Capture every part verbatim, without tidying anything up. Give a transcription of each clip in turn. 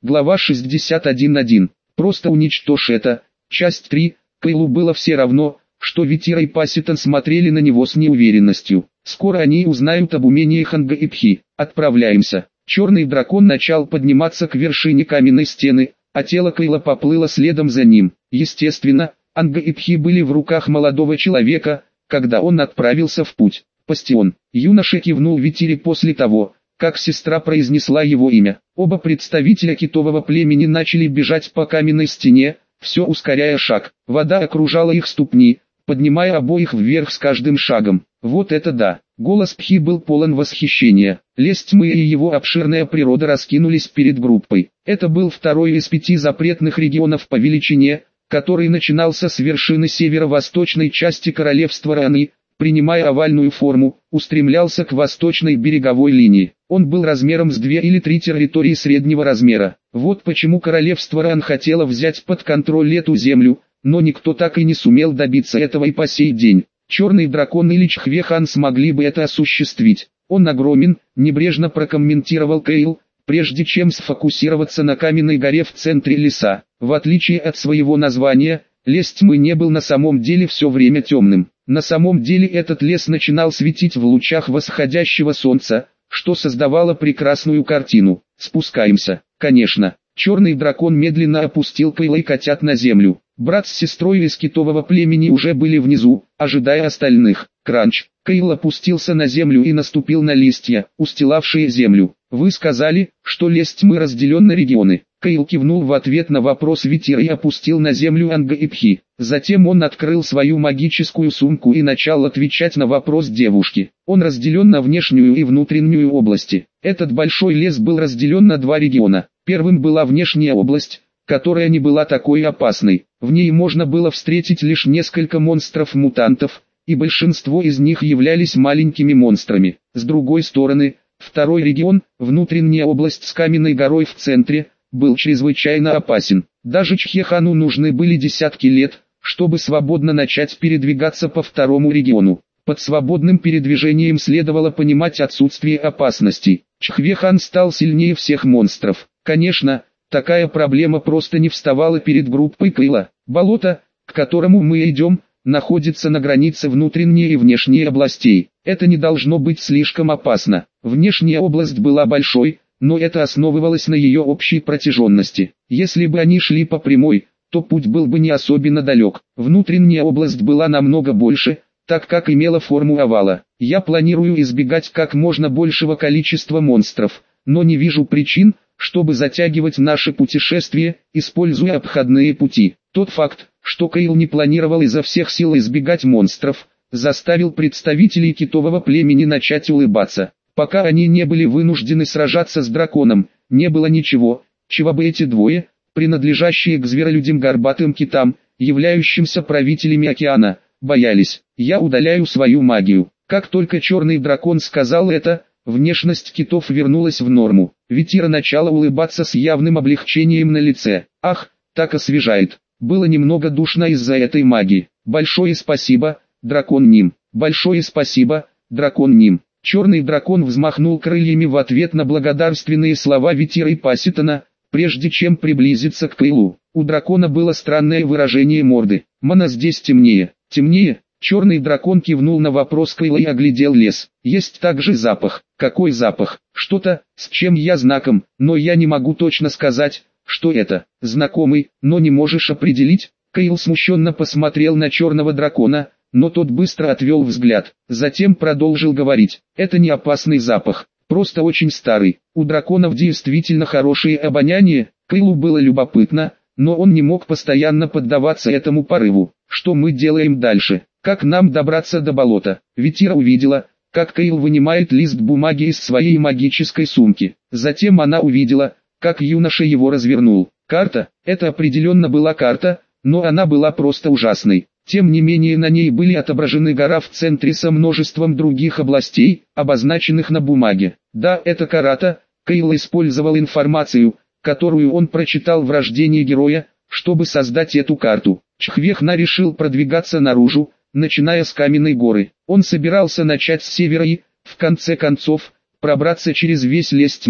Глава шестьдесят один точка один. Просто уничтожь это. Часть три. Кейлу было все равно, что Витира и Пасситон смотрели на него с неуверенностью. Скоро они узнают об умениях Анга и Пхи. Отправляемся. Черный дракон начал подниматься к вершине каменной стены, а тело Кейла поплыло следом за ним. Естественно, Анга и Пхи были в руках молодого человека, когда он отправился в путь. Бастион. Юноша кивнул Витире после того, как сестра произнесла его имя. Оба представителя китового племени начали бежать по каменной стене, все ускоряя шаг. Вода окружала их ступни, поднимая обоих вверх с каждым шагом. Вот это да! Голос Пхи был полон восхищения. Лес тьмы и его обширная природа раскинулись перед группой. Это был второй из пяти запретных регионов по величине, который начинался с вершины северо-восточной части королевства Раны, принимая овальную форму, устремлялся к восточной береговой линии. Он был размером с две или три территории среднего размера. Вот почему королевство Ран хотело взять под контроль эту землю, но никто так и не сумел добиться этого и по сей день. Черный дракон или Чхвехан смогли бы это осуществить. Он огромен, небрежно прокомментировал Кейл, прежде чем сфокусироваться на каменной горе в центре леса. В отличие от своего названия, лес тьмы не был на самом деле все время темным. На самом деле этот лес начинал светить в лучах восходящего солнца, что создавало прекрасную картину. Спускаемся, конечно. Черный дракон медленно опустил Кейла и котят на землю. Брат с сестрой из китового племени уже были внизу, ожидая остальных. Кранч. Кейл опустился на землю и наступил на листья, устилавшие землю. Вы сказали, что лес тьмы разделен на регионы. Кейл кивнул в ответ на вопрос Витира и опустил на землю Анга и Пхи. Затем он открыл свою магическую сумку и начал отвечать на вопрос девушки. Он разделен на внешнюю и внутреннюю области. Этот большой лес был разделен на два региона. Первым была внешняя область, которая не была такой опасной. В ней можно было встретить лишь несколько монстров-мутантов, и большинство из них являлись маленькими монстрами. С другой стороны, второй регион, внутренняя область с каменной горой в центре, был чрезвычайно опасен. Даже Чхвехану нужны были десятки лет, чтобы свободно начать передвигаться по второму региону. Под свободным передвижением следовало понимать отсутствие опасностей. Чхвехан стал сильнее всех монстров. Конечно, такая проблема просто не вставала перед группой Кейла. Болото, к которому мы идем, находится на границе внутренней и внешней областей. Это не должно быть слишком опасно. Внешняя область была большой, но это основывалось на ее общей протяженности. Если бы они шли по прямой, то путь был бы не особенно далек. Внутренняя область была намного больше, так как имела форму овала. Я планирую избегать как можно большего количества монстров, но не вижу причин, чтобы затягивать наше путешествие, используя обходные пути. Тот факт, что Кейл не планировал изо всех сил избегать монстров, заставил представителей китового племени начать улыбаться. Пока они не были вынуждены сражаться с драконом, не было ничего, чего бы эти двое, принадлежащие к зверолюдям горбатым китам, являющимся правителями океана, боялись. Я удаляю свою магию. Как только черный дракон сказал это, внешность китов вернулась в норму. Витира начала улыбаться с явным облегчением на лице. Ах, так освежает. Было немного душно из-за этой магии. Большое спасибо, дракон Ним. Большое спасибо, дракон Ним. Черный дракон взмахнул крыльями в ответ на благодарственные слова Витира и Пасситона, прежде чем приблизиться к Кейлу. У дракона было странное выражение морды. «Мана, здесь темнее». «Темнее?» Черный дракон кивнул на вопрос Кейла и оглядел лес. «Есть также запах». «Какой запах?» «Что-то, с чем я знаком, но я не могу точно сказать, что это». «Знакомый, но не можешь определить?» Кейл смущенно посмотрел на черного дракона, но тот быстро отвел взгляд. Затем продолжил говорить. «Это не опасный запах, просто очень старый. У драконов действительно хорошее обоняние». Кейлу было любопытно, но он не мог постоянно поддаваться этому порыву. «Что мы делаем дальше? Как нам добраться до болота?» Витира увидела, как Кейл вынимает лист бумаги из своей магической сумки. Затем она увидела, как юноша его развернул. Карта, это определенно была карта, но она была просто ужасной. Тем не менее на ней были отображены гора в центре со множеством других областей, обозначенных на бумаге. Да, это карата. Кейл использовал информацию, которую он прочитал в рождении героя, чтобы создать эту карту. Чхвехна решил продвигаться наружу, начиная с каменной горы. Он собирался начать с севера и, в конце концов, пробраться через весь лес тьмы.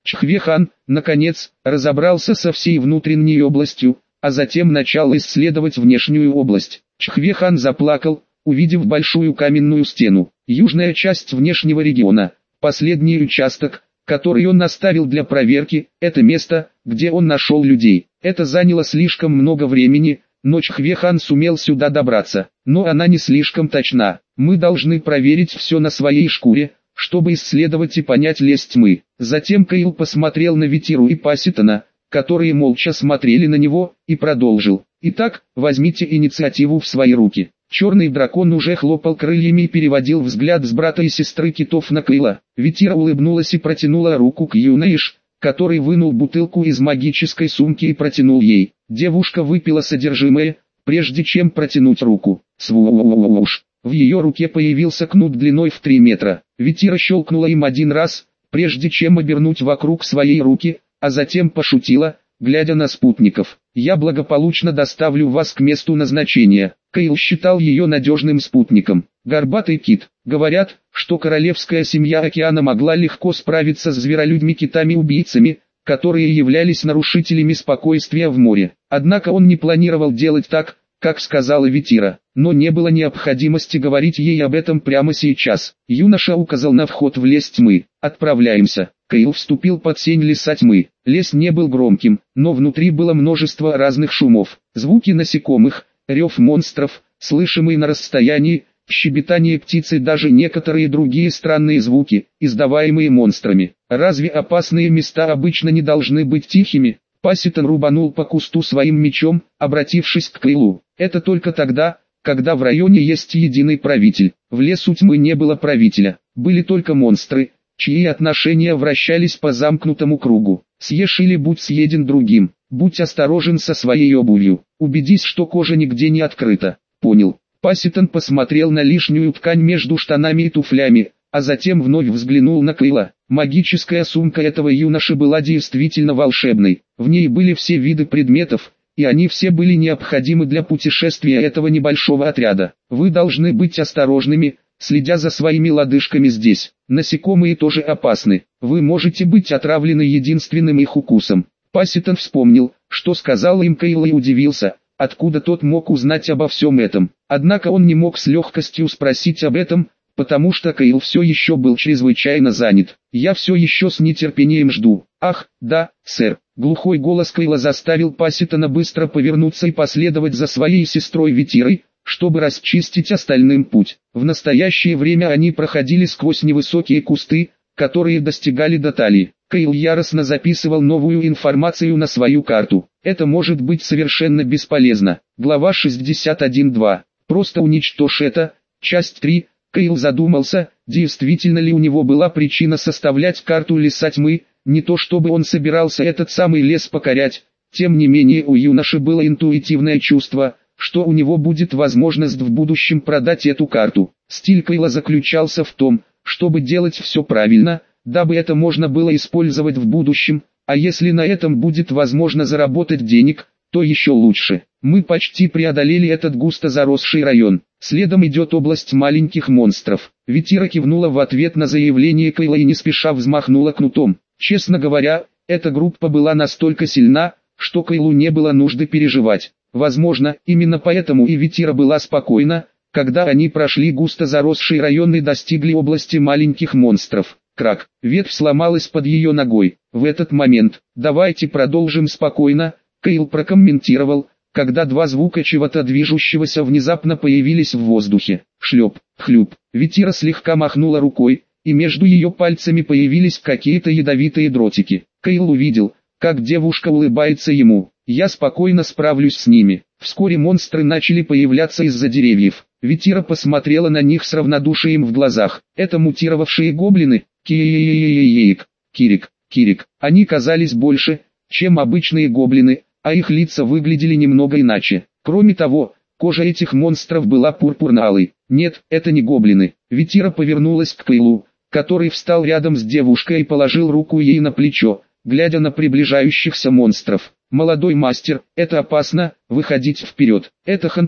Чхве-хан, наконец, разобрался со всей внутренней областью, а затем начал исследовать внешнюю область. Чхве-хан заплакал, увидев большую каменную стену. Южная часть внешнего региона, последний участок, который он оставил для проверки, это место, где он нашел людей. Это заняло слишком много времени, но Чхве-хан сумел сюда добраться. Но она не слишком точна. Мы должны проверить все на своей шкуре, чтобы исследовать и понять лесть тьмы. Затем Кайл посмотрел на Витиру и Паситона, которые молча смотрели на него, и продолжил. Итак, возьмите инициативу в свои руки. Черный дракон уже хлопал крыльями и переводил взгляд с брата и сестры китов на Кайла. Витира улыбнулась и протянула руку к Юнаиш, который вынул бутылку из магической сумки и протянул ей. Девушка выпила содержимое, прежде чем протянуть руку. Свуш! В ее руке появился кнут длиной в три метра. Витира щелкнула им один раз, прежде чем обернуть вокруг своей руки, а затем пошутила, глядя на спутников. «Я благополучно доставлю вас к месту назначения». Кайл считал ее надежным спутником. Горбатый кит. Говорят, что королевская семья океана могла легко справиться с зверолюдьми-китами-убийцами, которые являлись нарушителями спокойствия в море. Однако он не планировал делать так, как сказала Витира, но не было необходимости говорить ей об этом прямо сейчас. Юноша указал на вход в лес тьмы. «Отправляемся». Кайл вступил под сень леса тьмы. Лес не был громким, но внутри было множество разных шумов. Звуки насекомых, рев монстров, слышимый на расстоянии, щебетание птиц и даже некоторые другие странные звуки, издаваемые монстрами. Разве опасные места обычно не должны быть тихими? Паситон рубанул по кусту своим мечом, обратившись к Кайлу. Это только тогда, когда в районе есть единый правитель. В лесу тьмы не было правителя, были только монстры, чьи отношения вращались по замкнутому кругу. Съешь или будь съеден другим. Будь осторожен со своей обувью. Убедись, что кожа нигде не открыта. Понял. Паситон посмотрел на лишнюю ткань между штанами и туфлями, а затем вновь взглянул на Кайла. Магическая сумка этого юноши была действительно волшебной. В ней были все виды предметов, и они все были необходимы для путешествия этого небольшого отряда. Вы должны быть осторожными, следя за своими лодыжками здесь. Насекомые тоже опасны. Вы можете быть отравлены единственным их укусом. Паситон вспомнил, что сказал им Кайл, и удивился, откуда тот мог узнать обо всем этом. Однако он не мог с легкостью спросить об этом, потому что Кайл все еще был чрезвычайно занят. «Я все еще с нетерпением жду». «Ах, да, сэр». Глухой голос Кайла заставил Паситона быстро повернуться и последовать за своей сестрой Витирой, чтобы расчистить остальным путь. В настоящее время они проходили сквозь невысокие кусты, которые достигали до талии. Кайл яростно записывал новую информацию на свою карту. Это может быть совершенно бесполезно. Глава шестьдесят один два. Просто уничтожь это. Часть три. Кайл задумался, действительно ли у него была причина составлять карту леса тьмы, не то чтобы он собирался этот самый лес покорять. Тем не менее у юноши было интуитивное чувство, что у него будет возможность в будущем продать эту карту. Стиль Кайла заключался в том, чтобы делать все правильно, дабы это можно было использовать в будущем, а если на этом будет возможно заработать денег, то еще лучше. Мы почти преодолели этот густо заросший район. Следом идет область маленьких монстров. Витира кивнула в ответ на заявление Кайла и не спеша взмахнула кнутом. Честно говоря, эта группа была настолько сильна, что Кайлу не было нужды переживать. Возможно, именно поэтому и Витира была спокойна, когда они прошли густо заросший район и достигли области маленьких монстров. Крак, ветвь сломалась под ее ногой. В этот момент, давайте продолжим спокойно, Кайл прокомментировал, когда два звука чего-то движущегося внезапно появились в воздухе. Шлеп, хлюп, Витира слегка махнула рукой, и между ее пальцами появились какие-то ядовитые дротики. Кайл увидел, как девушка улыбается ему. Я спокойно справлюсь с ними. Вскоре монстры начали появляться из-за деревьев. Витира посмотрела на них с равнодушием в глазах. Это мутировавшие гоблины. Киееееееек, Кирик, Кирик. Они казались больше, чем обычные гоблины, а их лица выглядели немного иначе. Кроме того, кожа этих монстров была пурпурно-алой. Нет, это не гоблины. Витира повернулась к Кайлу, который встал рядом с девушкой и положил руку ей на плечо, глядя на приближающихся монстров. «Молодой мастер, это опасно, выходить вперед. Это Ханта,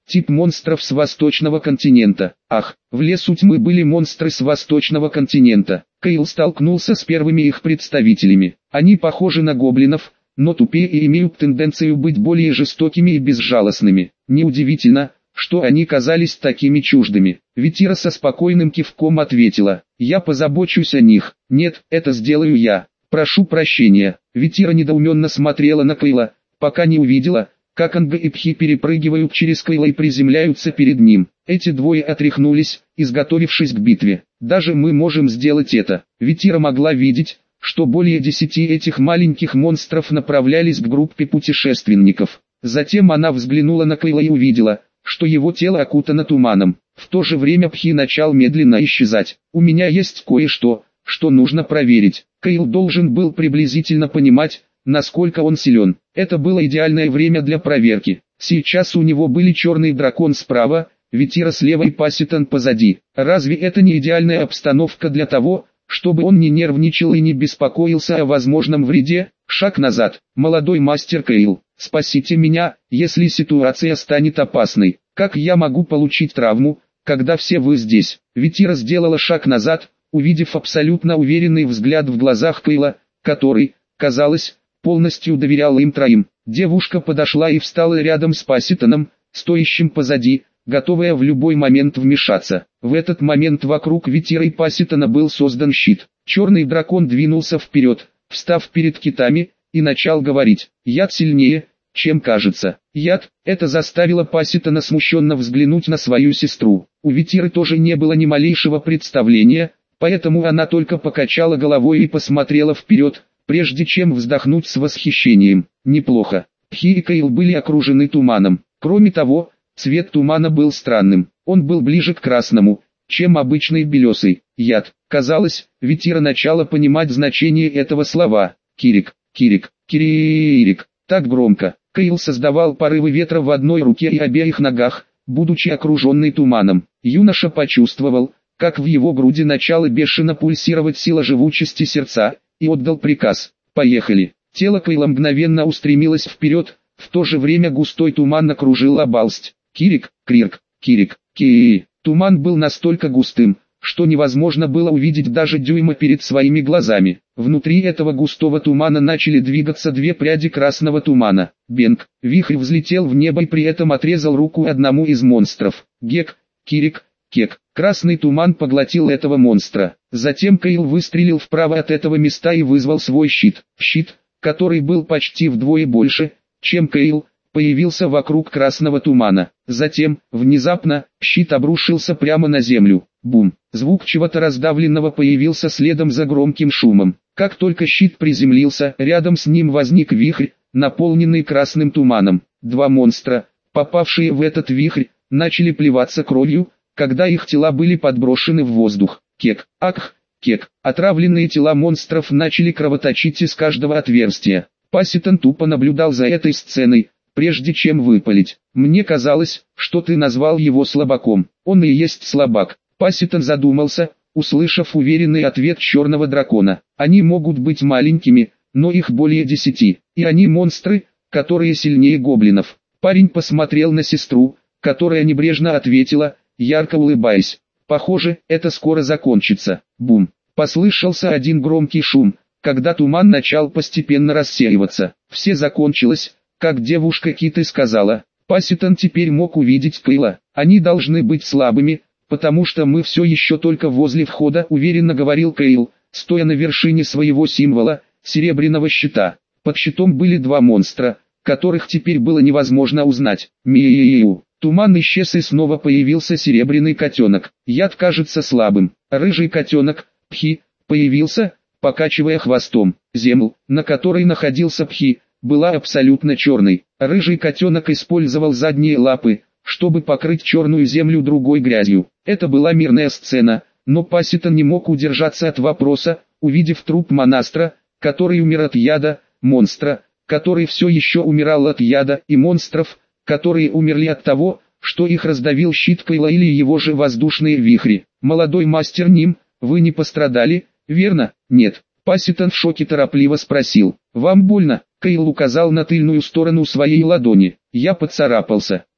Тип монстров с восточного континента. Ах, в лесу тьмы были монстры с восточного континента. Кайл столкнулся с первыми их представителями. Они похожи на гоблинов, но тупее и имеют тенденцию быть более жестокими и безжалостными. Неудивительно, что они казались такими чуждыми. Витира со спокойным кивком ответила: «Я позабочусь о них». «Нет, это сделаю я. Прошу прощения». Витира недоуменно смотрела на Кайла, пока не увидела, как Анга и Пхи перепрыгивают через Кайла и приземляются перед ним. Эти двое отряхнулись, изготовившись к битве. «Даже мы можем сделать это». Витира могла видеть, что более десяти этих маленьких монстров направлялись к группе путешественников. Затем она взглянула на Кайла и увидела, что его тело окутано туманом. В то же время Пхи начал медленно исчезать. «У меня есть кое-что, что нужно проверить». Кайл должен был приблизительно понимать, насколько он силен. Это было идеальное время для проверки. Сейчас у него были черный дракон справа, Витира слева и Пасситон позади. Разве это не идеальная обстановка для того, чтобы он не нервничал и не беспокоился о возможном вреде? Шаг назад. «Молодой мастер Кайл, спасите меня, если ситуация станет опасной. Как я могу получить травму, когда все вы здесь?» Витира сделала шаг назад, увидев абсолютно уверенный взгляд в глазах Кайла, который, казалось, полностью доверял им троим. Девушка подошла и встала рядом с Пасситоном, стоящим позади, готовая в любой момент вмешаться. В этот момент вокруг Витира и Пасситона был создан щит. Черный дракон двинулся вперед, встав перед китами, и начал говорить: «Яд сильнее, чем кажется». Яд, это заставило Пасситона смущенно взглянуть на свою сестру. У Витиры тоже не было ни малейшего представления, поэтому она только покачала головой и посмотрела вперед, прежде чем вздохнуть с восхищением. Неплохо. Пхи и Кайл были окружены туманом. Кроме того, цвет тумана был странным. Он был ближе к красному, чем обычный белесый. Яд. Казалось, Витира начала понимать значение этого слова. Кирик, Кирик, Кирик. Так громко. Кайл создавал порывы ветра в одной руке и обеих ногах, будучи окруженный туманом. Юноша почувствовал, как в его груди начала бешено пульсировать сила живучести сердца, и отдал приказ: «Поехали». Тело Кайла мгновенно устремилось вперед, в то же время густой туман окружил обалсть. Кирик, Крирк, Кирик, Ки. Туман был настолько густым, что невозможно было увидеть даже дюйма перед своими глазами. Внутри этого густого тумана начали двигаться две пряди красного тумана. Бенг, вихрь взлетел в небо и при этом отрезал руку одному из монстров. Гек, Кирик, Кек. Красный туман поглотил этого монстра. Затем Кайл выстрелил вправо от этого места и вызвал свой щит. Щит, который был почти вдвое больше, чем Кайл, появился вокруг красного тумана. Затем, внезапно, щит обрушился прямо на землю. Бум! Звук чего-то раздавленного появился следом за громким шумом. Как только щит приземлился, рядом с ним возник вихрь, наполненный красным туманом. Два монстра, попавшие в этот вихрь, начали плеваться кровью, когда их тела были подброшены в воздух. Кек, ах, кек. Отравленные тела монстров начали кровоточить из каждого отверстия. Пасситон тупо наблюдал за этой сценой, прежде чем выпалить: «Мне казалось, что ты назвал его слабаком». «Он и есть слабак». Пасситон задумался, услышав уверенный ответ черного дракона. «Они могут быть маленькими, но их более десяти, и они монстры, которые сильнее гоблинов». Парень посмотрел на сестру, которая небрежно ответила, ярко улыбаясь: «Похоже, это скоро закончится». Бум! Послышался один громкий шум, когда туман начал постепенно рассеиваться. Все закончилось, как девушка Кит и сказала. Пасситон теперь мог увидеть Кайла. «Они должны быть слабыми, потому что мы все еще только возле входа», уверенно говорил Кайл, стоя на вершине своего символа, серебряного щита. Под щитом были два монстра, которых теперь было невозможно узнать. Миу. Туман исчез и снова появился серебряный котенок. Яд кажется слабым. Рыжий котенок, Пхи, появился, покачивая хвостом. Земля, на которой находился Пхи, была абсолютно черной. Рыжий котенок использовал задние лапы, чтобы покрыть черную землю другой грязью. Это была мирная сцена, но Пасситон не мог удержаться от вопроса, увидев труп монастра, который умер от яда, монстра, который все еще умирал от яда, и монстров, которые умерли от того, что их раздавил щит Кайла или его же воздушные вихри. «Молодой мастер Ним, вы не пострадали, верно?» «Нет». Пасситон в шоке торопливо спросил: «Вам больно?» Кайл указал на тыльную сторону своей ладони. «Я поцарапался».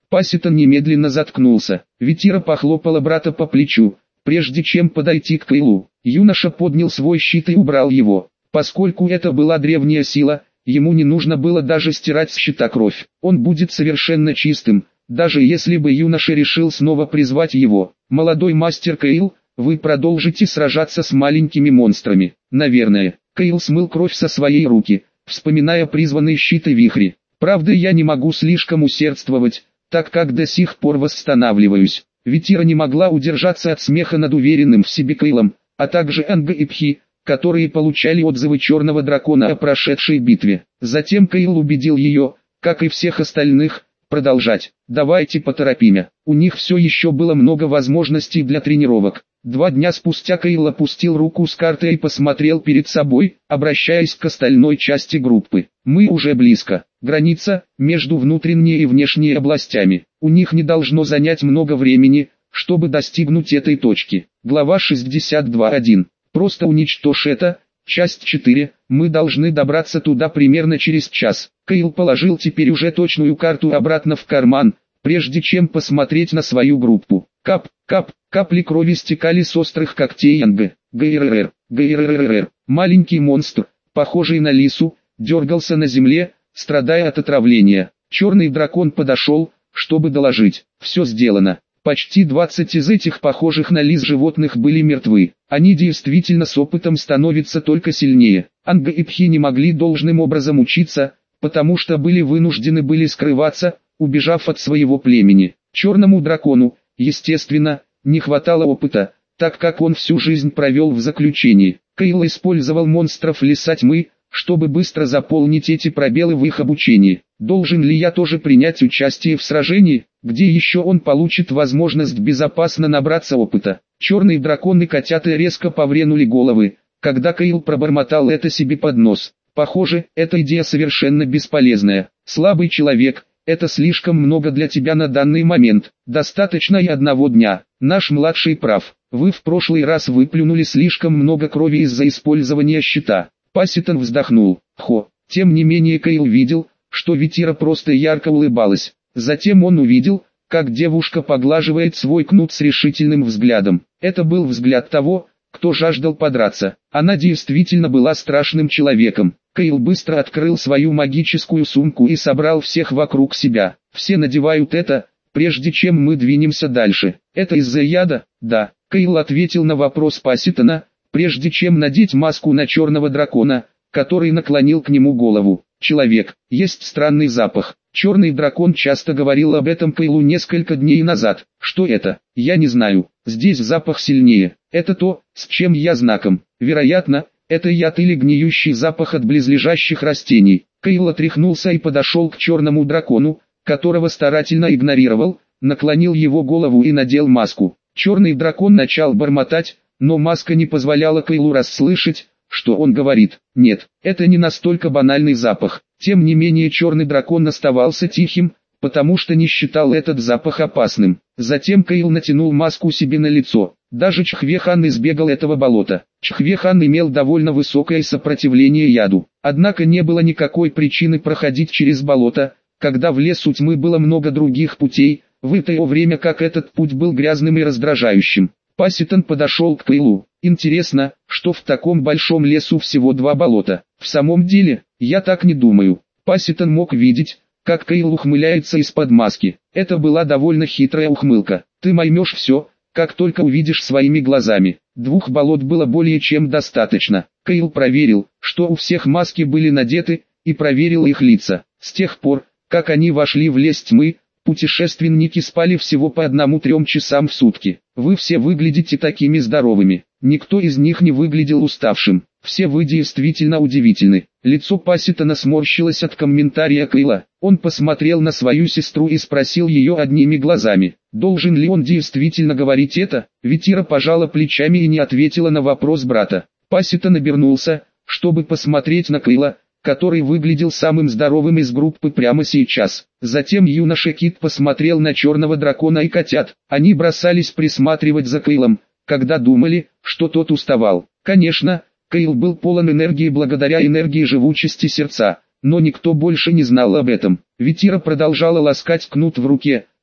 Пасситон немедленно заткнулся. Витира похлопала брата по плечу, прежде чем подойти к Кайлу. Юноша поднял свой щит и убрал его. Поскольку это была древняя сила, ему не нужно было даже стирать с щита кровь. Он будет совершенно чистым, даже если бы юноша решил снова призвать его. Молодой мастер Кайл, вы продолжите сражаться с маленькими монстрами. Наверное. Кайл смыл кровь со своей руки, вспоминая призванные щиты вихри. Правда, я не могу слишком усердствовать, так как до сих пор восстанавливаюсь. Витира не могла удержаться от смеха над уверенным в себе Кайлом, а также Анга и Пхи, которые получали отзывы черного дракона о прошедшей битве. Затем Кайл убедил ее, как и всех остальных, продолжать. Давайте поторопимся. У них все еще было много возможностей для тренировок. Два дня спустя Кайл опустил руку с картой и посмотрел перед собой, обращаясь к остальной части группы. Мы уже близко. Граница между внутренней и внешней областями. У них не должно занять много времени, чтобы достигнуть этой точки. Глава шестьдесят два один. Просто уничтожь это. Часть четыре. Мы должны добраться туда примерно через час. Кайл положил теперь уже точную карту обратно в карман, прежде чем посмотреть на свою группу. Кап, кап, капли крови стекали с острых когтей Анга. ГРР, ГРРР. Маленький монстр, похожий на лису, дергался на земле, страдая от отравления. Черный дракон подошел, чтобы доложить. Все сделано. Почти двадцать из этих похожих на лис животных были мертвы. Они действительно с опытом становятся только сильнее. Анга и Пхи не могли должным образом учиться, потому что были вынуждены были скрываться, убежав от своего племени. Черному дракону, естественно, не хватало опыта, так как он всю жизнь провел в заключении. Кайл использовал монстров леса тьмы, чтобы быстро заполнить эти пробелы в их обучении. Должен ли я тоже принять участие в сражении, где еще он получит возможность безопасно набраться опыта? Черные драконы котята резко повренули головы, когда Кайл пробормотал это себе под нос. Похоже, эта идея совершенно бесполезная. Слабый человек, это слишком много для тебя на данный момент. Достаточно и одного дня. Наш младший прав. Вы в прошлый раз выплюнули слишком много крови из-за использования щита. Пасситон вздохнул. Хо. Тем не менее Кайл видел, что Витира просто ярко улыбалась. Затем он увидел, как девушка поглаживает свой кнут с решительным взглядом. Это был взгляд того, кто жаждал подраться. Она действительно была страшным человеком. Кайл быстро открыл свою магическую сумку и собрал всех вокруг себя. Все надевают это, прежде чем мы двинемся дальше. Это из-за яда? Да. Кайл ответил на вопрос Пасситона, прежде чем надеть маску на черного дракона, который наклонил к нему голову. Человек, есть странный запах. Черный дракон часто говорил об этом Кайлу несколько дней назад. Что это? Я не знаю. Здесь запах сильнее. Это то, с чем я знаком. Вероятно, это яд или гниющий запах от близлежащих растений. Кайл отряхнулся и подошел к черному дракону, которого старательно игнорировал, наклонил его голову и надел маску. Черный дракон начал бормотать, но маска не позволяла Кайлу расслышать, что он говорит. Нет, это не настолько банальный запах. Тем не менее черный дракон оставался тихим, потому что не считал этот запах опасным. Затем Кайл натянул маску себе на лицо. Даже Чхвехан избегал этого болота. Чхвехан имел довольно высокое сопротивление яду. Однако не было никакой причины проходить через болото, когда в лесу тьмы было много других путей, в то время как этот путь был грязным и раздражающим. Пасситон подошел к Кайлу. Интересно, что в таком большом лесу всего два болота. В самом деле, я так не думаю. Пасситон мог видеть, как Кайл ухмыляется из-под маски. Это была довольно хитрая ухмылка. Ты поймешь все, как только увидишь своими глазами. Двух болот было более чем достаточно. Кайл проверил, что у всех маски были надеты, и проверил их лица. С тех пор, как они вошли в лес тьмы, путешественники спали всего по одному-трем часам в сутки. Вы все выглядите такими здоровыми. Никто из них не выглядел уставшим. Все вы действительно удивительны. Лицо Пасситона сморщилось от комментария Кайла. Он посмотрел на свою сестру и спросил ее одними глазами. Должен ли он действительно говорить это? Витира пожала плечами и не ответила на вопрос брата. Пасситон обернулся, чтобы посмотреть на Кайла, который выглядел самым здоровым из группы прямо сейчас. Затем юноша Кит посмотрел на черного дракона и котят. Они бросались присматривать за Кайлом, когда думали, что тот уставал. Конечно, Кайл был полон энергии благодаря энергии живучести сердца, но никто больше не знал об этом. Витира продолжала ласкать кнут в руке,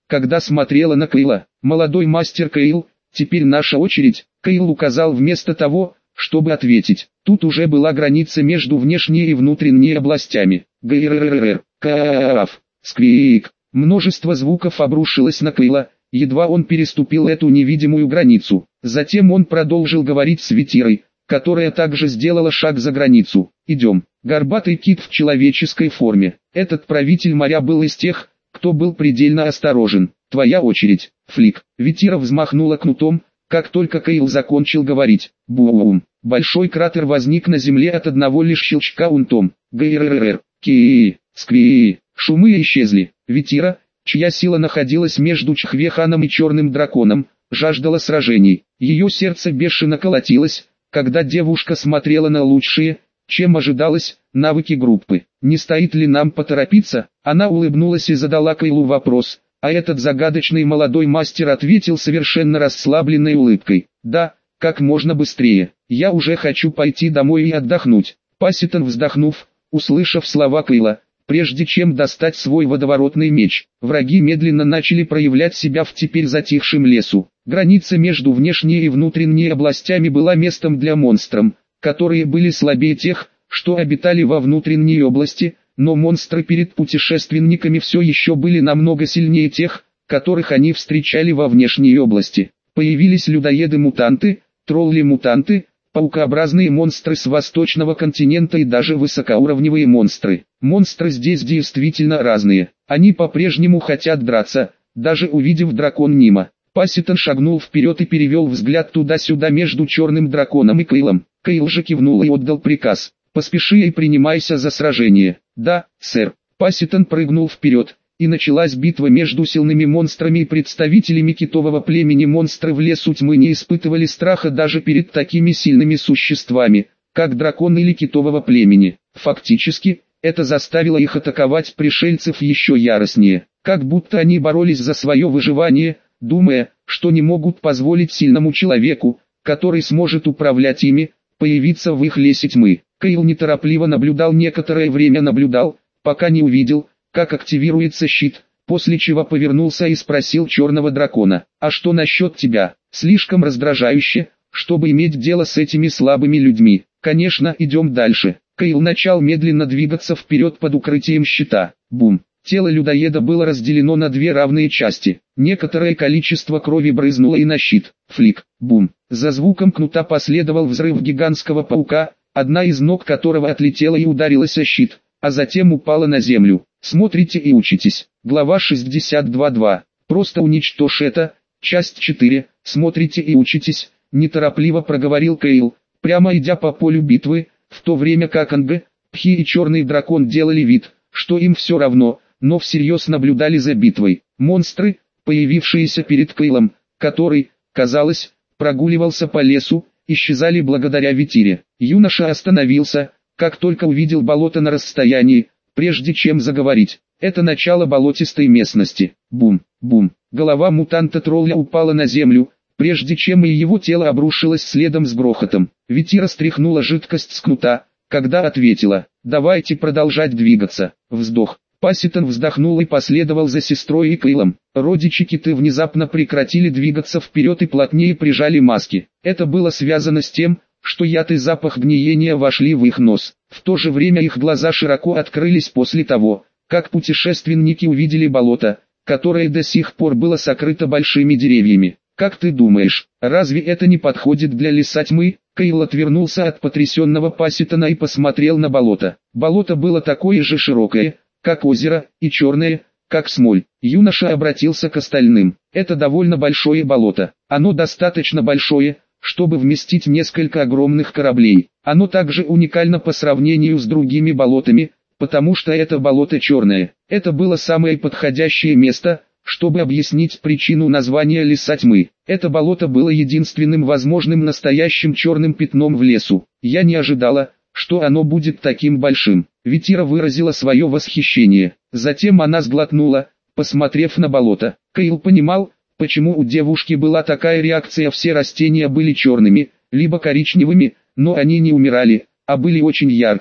когда смотрела на Кейла. «Молодой мастер Кейл, теперь наша очередь», Кейл указал вместо того, чтобы ответить. Тут уже была граница между внешней и внутренней областями. Грррррр, каав, сквик. Множество звуков обрушилось на Кейла, едва он переступил эту невидимую границу. Затем он продолжил говорить с Ветирой, которая также сделала шаг за границу. «Идем». Горбатый кит в человеческой форме. Этот правитель моря был из тех, кто был предельно осторожен. «Твоя очередь, Флик». Ветира взмахнула кнутом, как только Кейл закончил говорить. Бум. Большой кратер возник на земле от одного лишь щелчка унтом. Гррррр, ки, скви. Шумы исчезли. Ветира, чья сила находилась между Чхвеханом и Черным драконом, жаждала сражений. Ее сердце бешено колотилось, когда девушка смотрела на лучшие, чем ожидалось, навыки группы. «Не стоит ли нам поторопиться?» Она улыбнулась и задала Кейлу вопрос, а этот загадочный молодой мастер ответил совершенно расслабленной улыбкой. «Да, как можно быстрее. Я уже хочу пойти домой и отдохнуть». Паситон, вздохнув, услышав слова Кейла, прежде чем достать свой водоворотный меч, враги медленно начали проявлять себя в теперь затихшем лесу. Граница между внешней и внутренней областями была местом для монстров, которые были слабее тех, что обитали во внутренней области, но монстры перед путешественниками все еще были намного сильнее тех, которых они встречали во внешней области. Появились людоеды-мутанты, тролли-мутанты, паукообразные монстры с восточного континента и даже высокоуровневые монстры. Монстры здесь действительно разные. Они по-прежнему хотят драться, даже увидев дракон Нима. Паситон шагнул вперед и перевел взгляд туда-сюда между черным драконом и Кейлом. Кейл же кивнул и отдал приказ. «Поспеши и принимайся за сражение». «Да, сэр». Паситон прыгнул вперед, и началась битва между сильными монстрами и представителями китового племени. Монстры в лесу тьмы не испытывали страха даже перед такими сильными существами, как дракон или китового племени. Фактически, это заставило их атаковать пришельцев еще яростнее, как будто они боролись за свое выживание, думая, что не могут позволить сильному человеку, который сможет управлять ими, появиться в их лесе тьмы. Кейл неторопливо наблюдал некоторое время наблюдал, пока не увидел, как активируется щит, после чего повернулся и спросил черного дракона: «А что насчет тебя? Слишком раздражающе, чтобы иметь дело с этими слабыми людьми». «Конечно, идем дальше». Кейл начал медленно двигаться вперед под укрытием щита. Бум. Тело людоеда было разделено на две равные части. Некоторое количество крови брызнуло и на щит. Флик. Бум. За звуком кнута последовал взрыв гигантского паука, одна из ног которого отлетела и ударилась о щит, а затем упала на землю. Смотрите и учитесь. Глава шестьдесят два точка два. Просто уничтожь это. Часть четыре. Смотрите и учитесь. Неторопливо проговорил Кейл, прямо идя по полю битвы, в то время как Анг, Пхи и Черный дракон делали вид, что им все равно, но всерьез наблюдали за битвой. Монстры, появившиеся перед Кейлом, который, казалось, прогуливался по лесу, исчезали благодаря Ветире. Юноша остановился, как только увидел болото на расстоянии, прежде чем заговорить. Это начало болотистой местности. Бум, бум. Голова мутанта-тролля упала на землю, прежде чем и его тело обрушилось следом с грохотом. Ветира стряхнула жидкость с кнута, когда ответила: «Давайте продолжать двигаться». Вздох. Паситон вздохнул и последовал за сестрой и Кейлом. Родичи-киты внезапно прекратили двигаться вперед и плотнее прижали маски. Это было связано с тем, что яд и запах гниения вошли в их нос. В то же время их глаза широко открылись после того, как путешественники увидели болото, которое до сих пор было сокрыто большими деревьями. «Как ты думаешь, разве это не подходит для леса тьмы?» Кейл отвернулся от потрясенного Паситона и посмотрел на болото. Болото было такое же широкое, как озеро, и черное, как смоль. Юноша обратился к остальным. «Это довольно большое болото. Оно достаточно большое, чтобы вместить несколько огромных кораблей. Оно также уникально по сравнению с другими болотами, потому что это болото черное». Это было самое подходящее место, чтобы объяснить причину названия леса тьмы. Это болото было единственным возможным настоящим черным пятном в лесу. Я не ожидала, что оно будет таким большим. Ветира выразила свое восхищение. Затем она сглотнула, посмотрев на болото. Кейл понимал, почему у девушки была такая реакция. Все растения были черными, либо коричневыми, но они не умирали, а были очень яркими.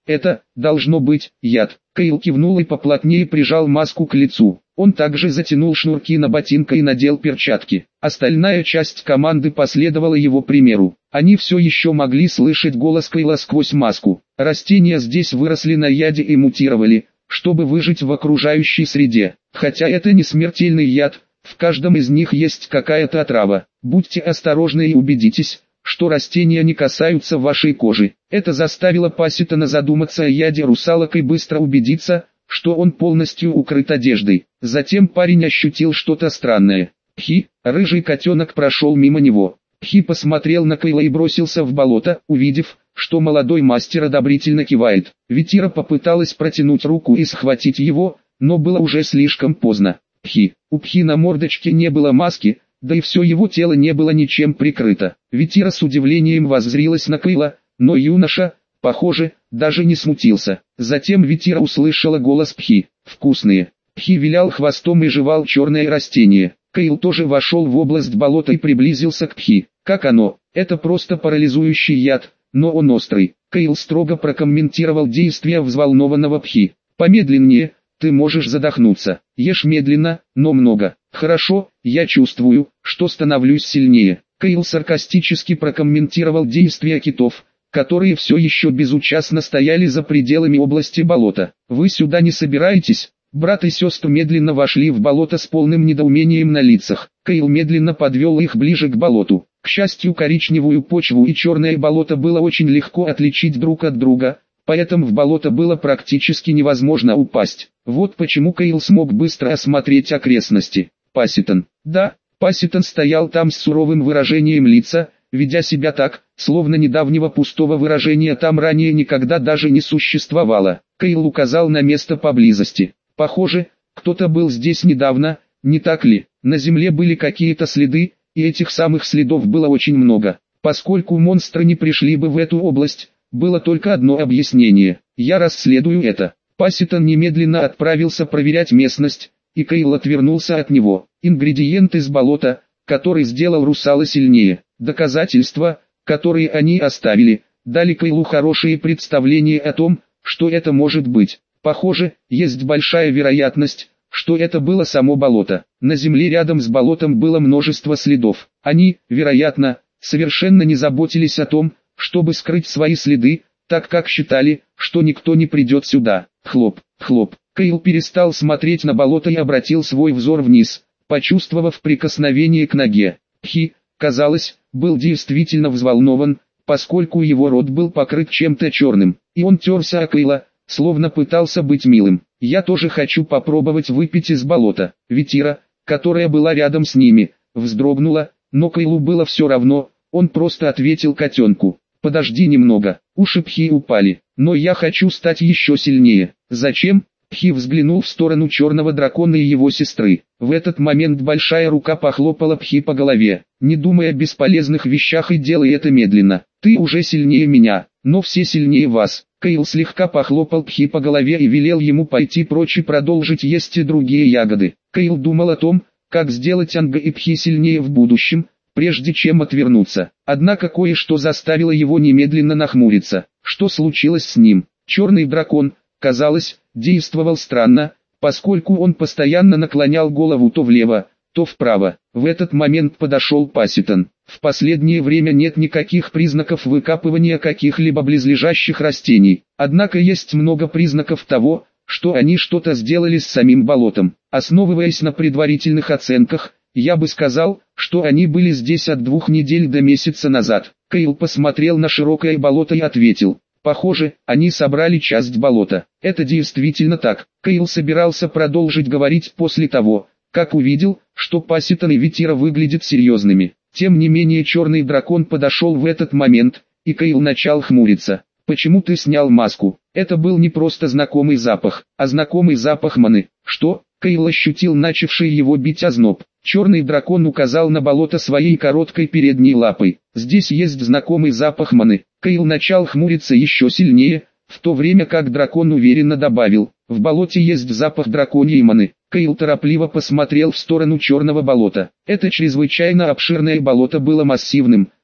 Это, должно быть, яд. Кейл кивнул и поплотнее прижал маску к лицу. Он также затянул шнурки на ботинка и надел перчатки. Остальная часть команды последовала его примеру. Они все еще могли слышать голос Кейла сквозь маску. Растения здесь выросли на яде и мутировали, чтобы выжить в окружающей среде. Хотя это не смертельный яд, в каждом из них есть какая-то отрава. Будьте осторожны и убедитесь, что растения не касаются вашей кожи. Это заставило Пасситона задуматься о яде русалок и быстро убедиться, что он полностью укрыт одеждой. Затем парень ощутил что-то странное. Пхи, рыжий котенок прошел мимо него. Пхи посмотрел на Кейла и бросился в болото, увидев, что молодой мастер одобрительно кивает. Витира попыталась протянуть руку и схватить его, но было уже слишком поздно. Пхи, у Пхи на мордочке не было маски, да и все его тело не было ничем прикрыто. Витира с удивлением воззрилась на Кейла, но юноша, похоже, даже не смутился. Затем Витира услышала голос Пхи. «Вкусные». Пхи вилял хвостом и жевал черное растение. Кейл тоже вошел в область болота и приблизился к Пхи. «Как оно? Это просто парализующий яд, но он острый». Кейл строго прокомментировал действия взволнованного Пхи. «Помедленнее, ты можешь задохнуться. Ешь медленно, но много». «Хорошо, я чувствую, что становлюсь сильнее». Кейл саркастически прокомментировал действия китов, которые все еще безучастно стояли за пределами области болота. «Вы сюда не собираетесь?» Брат и сестры медленно вошли в болото с полным недоумением на лицах. Кейл медленно подвел их ближе к болоту. К счастью, коричневую почву и черное болото было очень легко отличить друг от друга, поэтому в болото было практически невозможно упасть. Вот почему Кейл смог быстро осмотреть окрестности. Пасситон. Да, Пасситон стоял там с суровым выражением лица, ведя себя так, словно недавнего пустого выражения там ранее никогда даже не существовало. Кейл указал на место поблизости. Похоже, кто-то был здесь недавно, не так ли? На земле были какие-то следы, и этих самых следов было очень много. Поскольку монстры не пришли бы в эту область, было только одно объяснение. Я расследую это. Пасситон немедленно отправился проверять местность, и Кейл отвернулся от него. Ингредиент из болота, который сделал русала сильнее. Доказательства, которые они оставили, дали Кейлу хорошее представление о том, что это может быть. Похоже, есть большая вероятность, что это было само болото. На земле рядом с болотом было множество следов. Они, вероятно, совершенно не заботились о том, чтобы скрыть свои следы, так как считали, что никто не придет сюда. Хлоп, хлоп. Кейл перестал смотреть на болото и обратил свой взор вниз, почувствовав прикосновение к ноге. Пхи, казалось, был действительно взволнован, поскольку его рот был покрыт чем-то черным, и он терся о Кейла, словно пытался быть милым. «Я тоже хочу попробовать выпить из болота». Витира, которая была рядом с ними, вздрогнула, но Кейлу было все равно, он просто ответил котенку. «Подожди немного». Уши Пхи упали. «Но я хочу стать еще сильнее». «Зачем?» Пхи взглянул в сторону черного дракона и его сестры. В этот момент большая рука похлопала Пхи по голове. «Не думай о бесполезных вещах и делай это медленно. Ты уже сильнее меня, но все сильнее вас». Кейл слегка похлопал Пхи по голове и велел ему пойти прочь и продолжить есть и другие ягоды. Кейл думал о том, как сделать Анга и Пхи сильнее в будущем, прежде чем отвернуться. Однако кое-что заставило его немедленно нахмуриться. Что случилось с ним? Черный дракон, казалось, действовал странно, поскольку он постоянно наклонял голову то влево, то вправо. В этот момент подошел Пасситон. В последнее время нет никаких признаков выкапывания каких-либо близлежащих растений. Однако есть много признаков того, что они что-то сделали с самим болотом. Основываясь на предварительных оценках, я бы сказал, что они были здесь от двух недель до месяца назад. Кейл посмотрел на широкое болото и ответил. Похоже, они собрали часть болота. Это действительно так. Кейл собирался продолжить говорить после того, как увидел, что Пасситон и Витира выглядят серьезными. Тем не менее черный дракон подошел в этот момент, и Кейл начал хмуриться. «Почему ты снял маску?» Это был не просто знакомый запах, а знакомый запах маны. «Что?» Кейл ощутил начавший его бить озноб. Черный дракон указал на болото своей короткой передней лапой. «Здесь есть знакомый запах маны». Кейл начал хмуриться еще сильнее, в то время как дракон уверенно добавил. «В болоте есть запах драконьей маны». Кейл торопливо посмотрел в сторону черного болота. Это чрезвычайно обширное болото было массивным,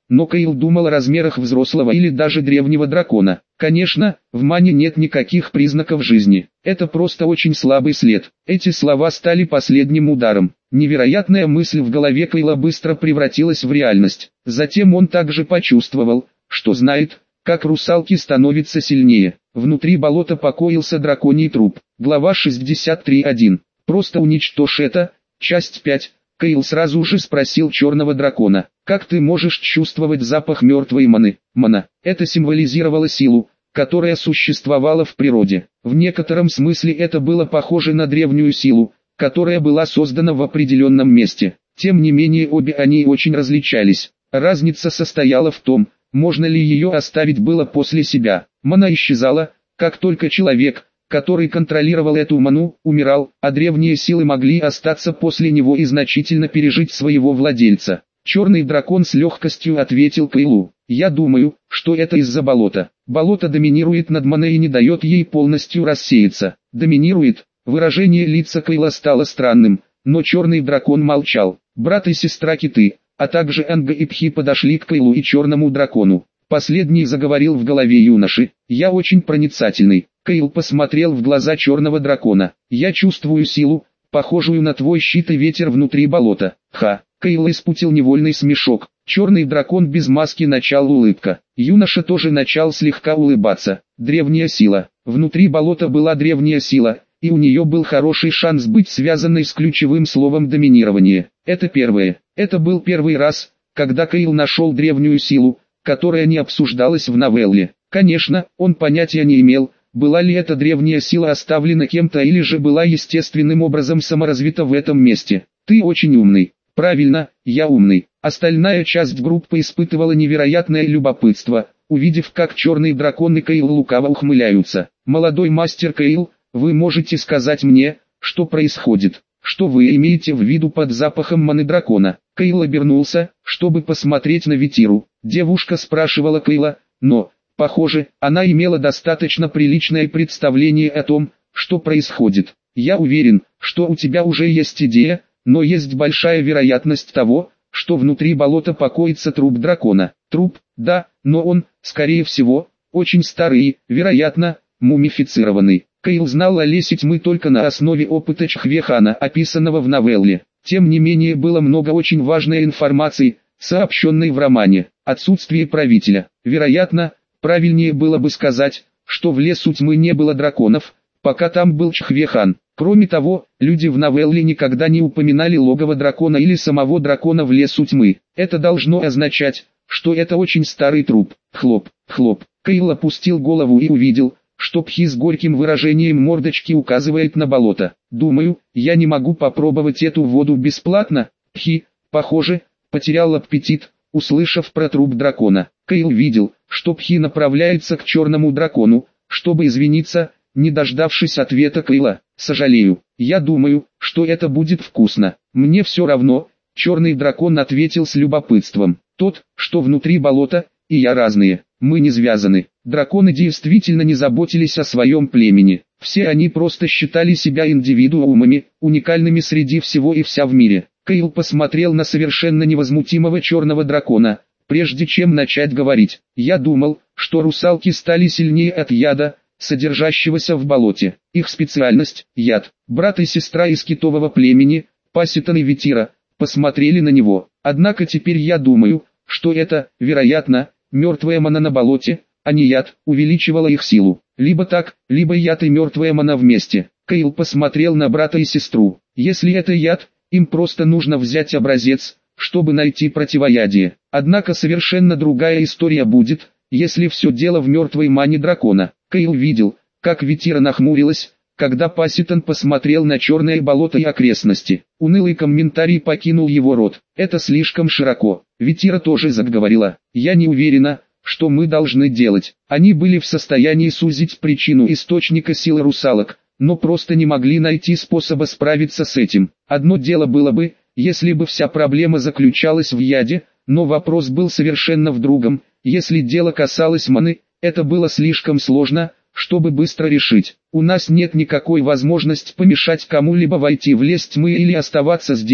но Кайл думал о размерах взрослого или даже древнего дракона. Конечно, в мане нет никаких признаков жизни. Это просто очень слабый след. Эти слова стали последним ударом. Невероятная мысль в голове Кайла быстро превратилась в реальность. Затем он также почувствовал, что знает, как русалки становятся сильнее. Внутри болота покоился драконий труп. Глава шестьдесят три точка один. Просто уничтожь это. Часть пять. Кайл сразу же спросил черного дракона: «Как ты можешь чувствовать запах мертвой маны?» Мана. Это символизировало силу, которая существовала в природе. В некотором смысле это было похоже на древнюю силу, которая была создана в определенном месте. Тем не менее обе они очень различались. Разница состояла в том, можно ли ее оставить было после себя. Мана исчезала, как только человек, который контролировал эту ману, умирал, а древние силы могли остаться после него и значительно пережить своего владельца. Черный дракон с легкостью ответил Кайлу: «Я думаю, что это из-за болота. Болото доминирует над маной и не дает ей полностью рассеяться». «Доминирует?» Выражение лица Кайла стало странным, но черный дракон молчал. Брат и сестра Киты, а также Анга и Пхи подошли к Кайлу и черному дракону. Последний заговорил в голове юноши: «Я очень проницательный». Кайл посмотрел в глаза черного дракона. «Я чувствую силу, похожую на твой щит и ветер внутри болота». Ха! Кайл испустил невольный смешок. Черный дракон без маски начал улыбка. Юноша тоже начал слегка улыбаться. Древняя сила. Внутри болота была древняя сила, и у нее был хороший шанс быть связанной с ключевым словом доминирование. Это первое. Это был первый раз, когда Кайл нашел древнюю силу, которая не обсуждалась в новелле. Конечно, он понятия не имел, была ли эта древняя сила оставлена кем-то или же была естественным образом саморазвита в этом месте. «Ты очень умный». «Правильно, я умный». Остальная часть группы испытывала невероятное любопытство, увидев, как черный дракон и Кайл лукаво ухмыляются. «Молодой мастер Кайл, вы можете сказать мне, что происходит? Что вы имеете в виду под запахом маны дракона?» Кайл обернулся, чтобы посмотреть на Витиру. Девушка спрашивала Кайла, но, похоже, она имела достаточно приличное представление о том, что происходит. «Я уверен, что у тебя уже есть идея, но есть большая вероятность того, что внутри болота покоится труп дракона». «Труп, да, но он, скорее всего, очень старый, вероятно, мумифицированный». Кайл знал о лесе тьмы только на основе опыта Чхвехана, описанного в новелле. Тем не менее было много очень важной информации, сообщенной в романе. Отсутствие правителя. Вероятно, правильнее было бы сказать, что в лесу тьмы не было драконов, пока там был Чхвехан. Кроме того, люди в новелле никогда не упоминали логово дракона или самого дракона в лесу тьмы. Это должно означать, что это очень старый труп. Хлоп, хлоп. Кайл опустил голову и увидел, что Пхи с горьким выражением мордочки указывает на болото. «Думаю, я не могу попробовать эту воду бесплатно». Пхи, похоже, потерял аппетит, услышав про труп дракона. Кайл видел, что Пхи направляется к черному дракону, чтобы извиниться, не дождавшись ответа Кайла. «Сожалею, я думаю, что это будет вкусно». «Мне все равно», черный дракон ответил с любопытством. «Тот, что внутри болота, и я разные, мы не связаны». Драконы действительно не заботились о своем племени. Все они просто считали себя индивидуумами, уникальными среди всего и вся в мире. Кайл посмотрел на совершенно невозмутимого черного дракона, прежде чем начать говорить. «Я думал, что русалки стали сильнее от яда, содержащегося в болоте. Их специальность – яд». Брат и сестра из китового племени, Паситон и Витира, посмотрели на него. «Однако теперь я думаю, что это, вероятно, мертвая мана на болоте, а не яд, увеличивала их силу. Либо так, либо яд и мертвая мана вместе». Кайл посмотрел на брата и сестру. «Если это яд, им просто нужно взять образец, чтобы найти противоядие. Однако совершенно другая история будет, если все дело в мертвой мане дракона». Кайл видел, как Витира нахмурилась, когда Паситон посмотрел на черное болото и окрестности. Унылый комментарий покинул его рот. «Это слишком широко». Витира тоже заговорила. «Я не уверена, что мы должны делать». Они были в состоянии сузить причину источника силы русалок, но просто не могли найти способа справиться с этим. Одно дело было бы, если бы вся проблема заключалась в яде, но вопрос был совершенно в другом. Если дело касалось маны, это было слишком сложно, чтобы быстро решить. «У нас нет никакой возможности помешать кому-либо войти в лес тьмы или оставаться здесь»,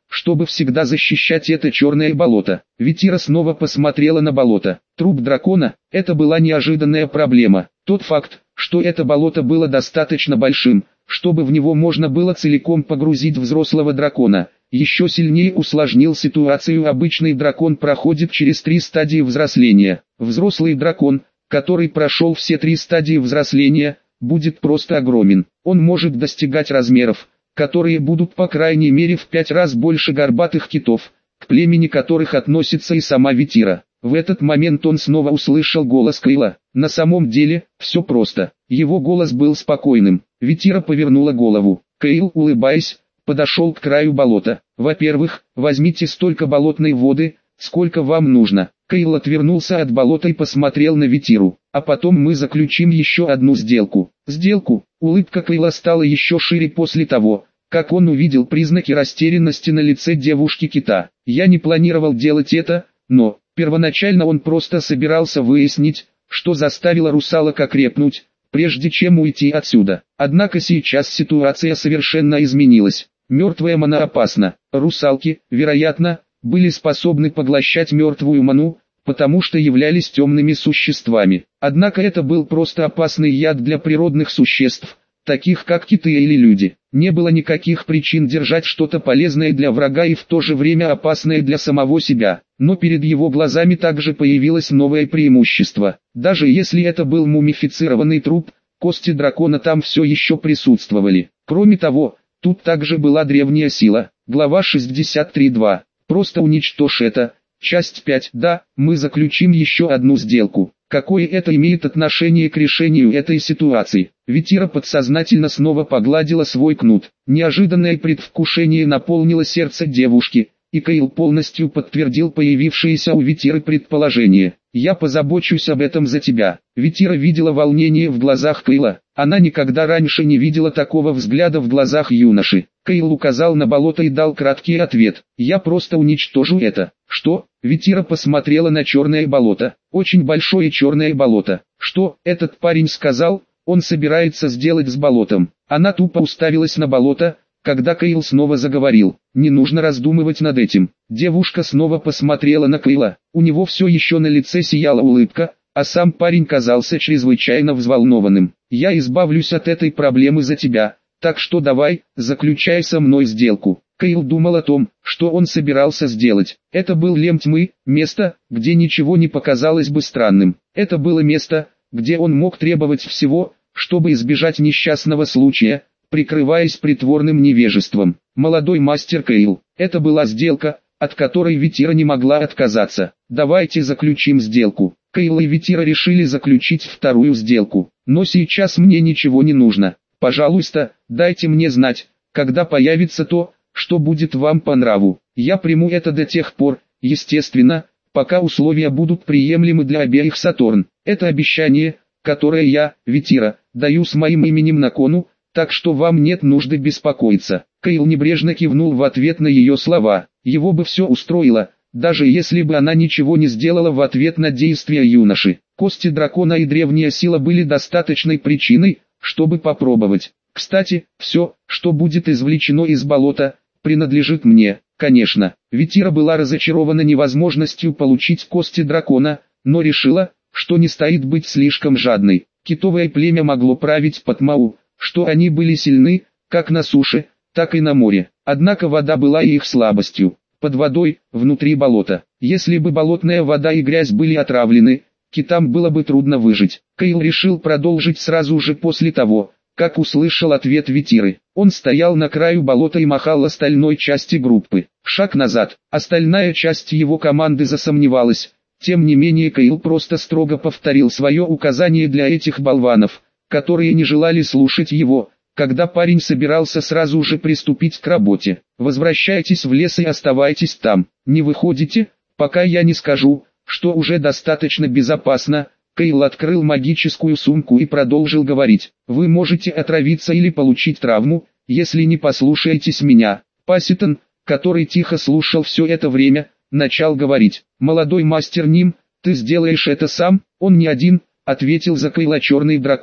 чтобы всегда защищать это черное болото. Витира снова посмотрела на болото. Труп дракона – это была неожиданная проблема. Тот факт, что это болото было достаточно большим, чтобы в него можно было целиком погрузить взрослого дракона, еще сильнее усложнил ситуацию. Обычный дракон проходит через три стадии взросления. Взрослый дракон, который прошел все три стадии взросления, будет просто огромен. Он может достигать размеров, которые будут по крайней мере в пять раз больше горбатых китов, к племени которых относится и сама Витира. В этот момент он снова услышал голос Кейла. На самом деле, все просто. Его голос был спокойным. Витира повернула голову. Кейл, улыбаясь, подошел к краю болота. «Во-первых, возьмите столько болотной воды, сколько вам нужно». Кейл отвернулся от болота и посмотрел на Витиру. «А потом мы заключим еще одну сделку». «Сделку?» Улыбка Кейла стала еще шире после того, как он увидел признаки растерянности на лице девушки-кита. «Я не планировал делать это, но...» Первоначально он просто собирался выяснить, что заставило русалок окрепнуть, прежде чем уйти отсюда. Однако сейчас ситуация совершенно изменилась. Мертвая мана опасна. Русалки, вероятно, были способны поглощать мертвую ману, потому что являлись темными существами. Однако это был просто опасный яд для природных существ, таких как киты или люди. Не было никаких причин держать что-то полезное для врага и в то же время опасное для самого себя. Но перед его глазами также появилось новое преимущество. Даже если это был мумифицированный труп, кости дракона там все еще присутствовали. Кроме того, тут также была древняя сила. Глава шестьдесят три два. Просто уничтожь это. Часть пять. Да, мы заключим еще одну сделку. Какое это имеет отношение к решению этой ситуации? Витира подсознательно снова погладила свой кнут. Неожиданное предвкушение наполнило сердце девушки, и Кейл полностью подтвердил появившееся у Витиры предположение. «Я позабочусь об этом за тебя». Витира видела волнение в глазах Кейла. Она никогда раньше не видела такого взгляда в глазах юноши. Кейл указал на болото и дал краткий ответ. «Я просто уничтожу это». «Что?» Витира посмотрела на черное болото. «Очень большое черное болото». «Что?» Этот парень сказал, он собирается сделать с болотом. Она тупо уставилась на болото, когда Кейл снова заговорил. «Не нужно раздумывать над этим». Девушка снова посмотрела на Кейла. У него все еще на лице сияла улыбка, а сам парень казался чрезвычайно взволнованным. «Я избавлюсь от этой проблемы за тебя, так что давай, заключай со мной сделку». Кейл думал о том, что он собирался сделать. Это был лем тьмы, место, где ничего не показалось бы странным. Это было место, где он мог требовать всего, чтобы избежать несчастного случая, прикрываясь притворным невежеством. Молодой мастер Кейл. Это была сделка, от которой Витира не могла отказаться. «Давайте заключим сделку». Кейл и Витира решили заключить вторую сделку. «Но сейчас мне ничего не нужно. Пожалуйста, дайте мне знать, когда появится то, что будет вам по нраву. Я приму это до тех пор, естественно, пока условия будут приемлемы для обеих Сатурн. Это обещание, которое я, Витира, даю с моим именем на кону, так что вам нет нужды беспокоиться». Кейл небрежно кивнул в ответ на ее слова. Его бы все устроило, даже если бы она ничего не сделала в ответ на действия юноши. Кости дракона и древняя сила были достаточной причиной, чтобы попробовать. «Кстати, все, что будет извлечено из болота, принадлежит мне». Конечно, Витира была разочарована невозможностью получить кости дракона, но решила, что не стоит быть слишком жадной. Китовое племя могло править под Мау, что они были сильны, как на суше, так и на море. Однако вода была и их слабостью. Под водой, внутри болота. Если бы болотная вода и грязь были отравлены, китам было бы трудно выжить. Кейл решил продолжить сразу же после того, как услышал ответ Витиры. Он стоял на краю болота и махал остальной части группы. Шаг назад. Остальная часть его команды засомневалась. Тем не менее Кейл просто строго повторил свое указание для этих болванов, которые не желали слушать его, когда парень собирался сразу же приступить к работе. «Возвращайтесь в лес и оставайтесь там. Не выходите, пока я не скажу, что уже достаточно безопасно». Кейл открыл магическую сумку и продолжил говорить. «Вы можете отравиться или получить травму, если не послушаетесь меня». Паситон, который тихо слушал все это время, начал говорить. «Молодой мастер Ним, ты сделаешь это сам?» «Он не один», — ответил за Кейла черный дракон.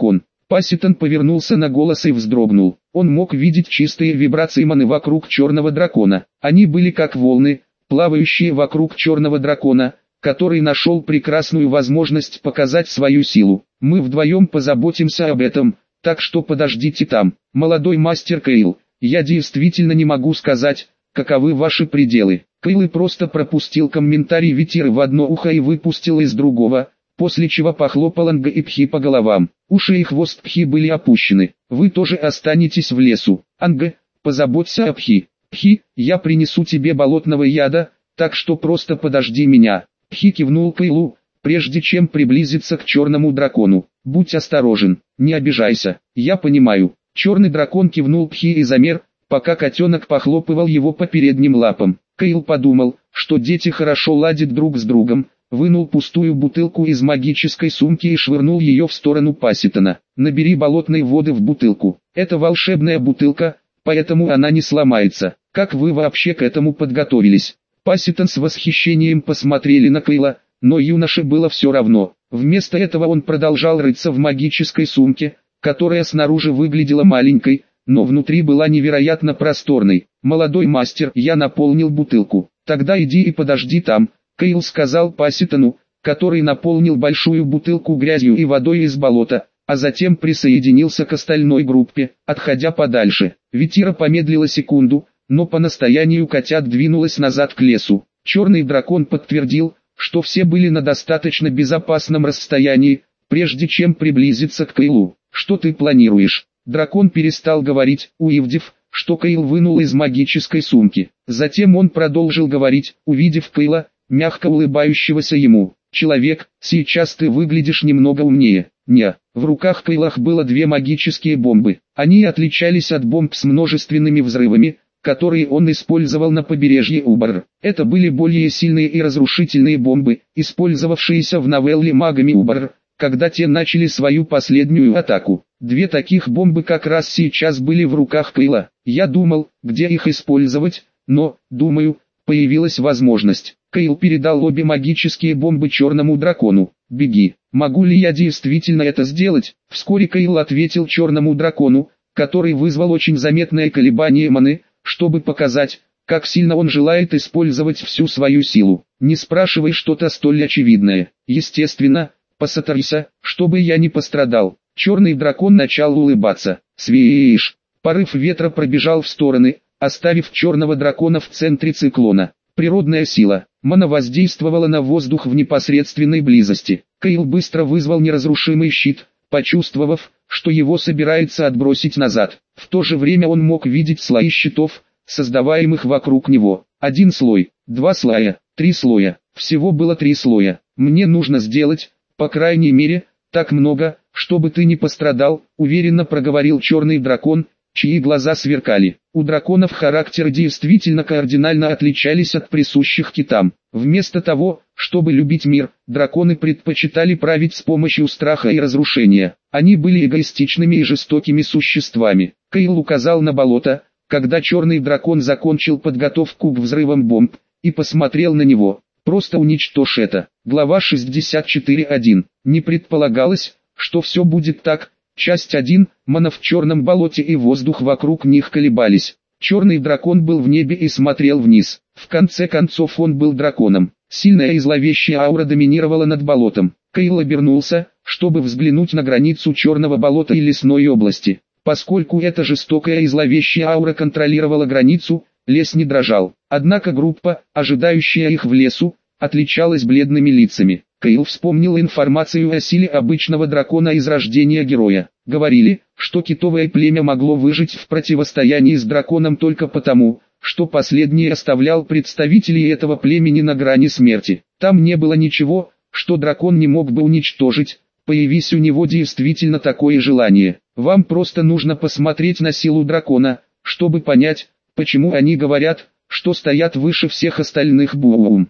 Пасситон повернулся на голос и вздрогнул. Он мог видеть чистые вибрации маны вокруг черного дракона. Они были как волны, плавающие вокруг черного дракона, который нашел прекрасную возможность показать свою силу. Мы вдвоем позаботимся об этом, так что подождите там. Молодой мастер Кейл, я действительно не могу сказать, каковы ваши пределы. Кейл просто пропустил комментарий Витиры в одно ухо и выпустил из другого, после чего похлопал Анга и Пхи по головам. Уши и хвост Пхи были опущены. Вы тоже останетесь в лесу. Анга, позаботься о Пхи. Пхи, я принесу тебе болотного яда, так что просто подожди меня. Пхи кивнул Кейлу, прежде чем приблизиться к черному дракону. Будь осторожен, не обижайся. Я понимаю. Черный дракон кивнул Пхи и замер, пока котенок похлопывал его по передним лапам. Кейл подумал, что дети хорошо ладят друг с другом, вынул пустую бутылку из магической сумки и швырнул ее в сторону Пасситона. «Набери болотной воды в бутылку. Это волшебная бутылка, поэтому она не сломается. Как вы вообще к этому подготовились?» Пасситон с восхищением посмотрели на Кейла, но юноше было все равно. Вместо этого он продолжал рыться в магической сумке, которая снаружи выглядела маленькой, но внутри была невероятно просторной. «Молодой мастер, я наполнил бутылку. Тогда иди и подожди там», Кейл сказал Пасситону, который наполнил большую бутылку грязью и водой из болота, а затем присоединился к остальной группе, отходя подальше. Витира помедлила секунду, но по настоянию котят двинулась назад к лесу. Черный дракон подтвердил, что все были на достаточно безопасном расстоянии, прежде чем приблизиться к Кейлу. «Что ты планируешь?» Дракон перестал говорить, увидев, что Кейл вынул из магической сумки. Затем он продолжил говорить, увидев Кейла, мягко улыбающегося ему. «Человек, сейчас ты выглядишь немного умнее». Не, в руках Кейлах было две магические бомбы. Они отличались от бомб с множественными взрывами, которые он использовал на побережье Убар. Это были более сильные и разрушительные бомбы, использовавшиеся в новелле магами Убар, когда те начали свою последнюю атаку. Две таких бомбы как раз сейчас были в руках Кейла. Я думал, где их использовать, но, думаю, появилась возможность. Кейл передал обе магические бомбы черному дракону. «Беги». «Могу ли я действительно это сделать?» Вскоре Кейл ответил черному дракону, который вызвал очень заметное колебание маны, чтобы показать, как сильно он желает использовать всю свою силу. «Не спрашивай что-то столь очевидное. Естественно, посоторься, чтобы я не пострадал». Черный дракон начал улыбаться. «Свиш!» Порыв ветра пробежал в стороны, оставив черного дракона в центре циклона. Природная сила. Мана воздействовала на воздух в непосредственной близости. Кейл быстро вызвал неразрушимый щит, почувствовав, что его собирается отбросить назад. В то же время он мог видеть слои щитов, создаваемых вокруг него. Один слой, два слоя, три слоя. Всего было три слоя. «Мне нужно сделать, по крайней мере, так много, чтобы ты не пострадал», уверенно проговорил черный дракон, чьи глаза сверкали. У драконов характеры действительно кардинально отличались от присущих китам. Вместо того, чтобы любить мир, драконы предпочитали править с помощью страха и разрушения. Они были эгоистичными и жестокими существами. Кейл указал на болото, когда черный дракон закончил подготовку к взрывам бомб, и посмотрел на него. «Просто уничтожь это». Глава шестьдесят четыре точка один. Не предполагалось, что все будет так. Часть один. Мана в черном болоте и воздух вокруг них колебались. Черный дракон был в небе и смотрел вниз. В конце концов он был драконом. Сильная и зловещая аура доминировала над болотом. Кейл обернулся, чтобы взглянуть на границу черного болота и лесной области. Поскольку эта жестокая и зловещая аура контролировала границу, лес не дрожал. Однако группа, ожидающая их в лесу, отличалась бледными лицами. Кейл вспомнил информацию о силе обычного дракона из рождения героя. Говорили, что китовое племя могло выжить в противостоянии с драконом только потому, что последний оставлял представителей этого племени на грани смерти. Там не было ничего, что дракон не мог бы уничтожить, появись у него действительно такое желание. Вам просто нужно посмотреть на силу дракона, чтобы понять, почему они говорят, что стоят выше всех остальных. Бум,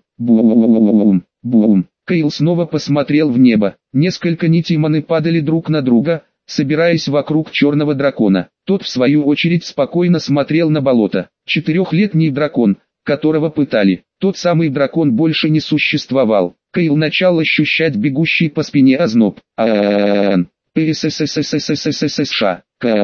бум, бум. Кейл снова посмотрел в небо. Несколько нитей маны падали друг на друга, собираясь вокруг черного дракона. Тот в свою очередь спокойно смотрел на болото. Четырехлетний дракон, которого пытали. Тот самый дракон больше не существовал. Кейл начал ощущать бегущий по спине озноб. А-а-а-а. СССР.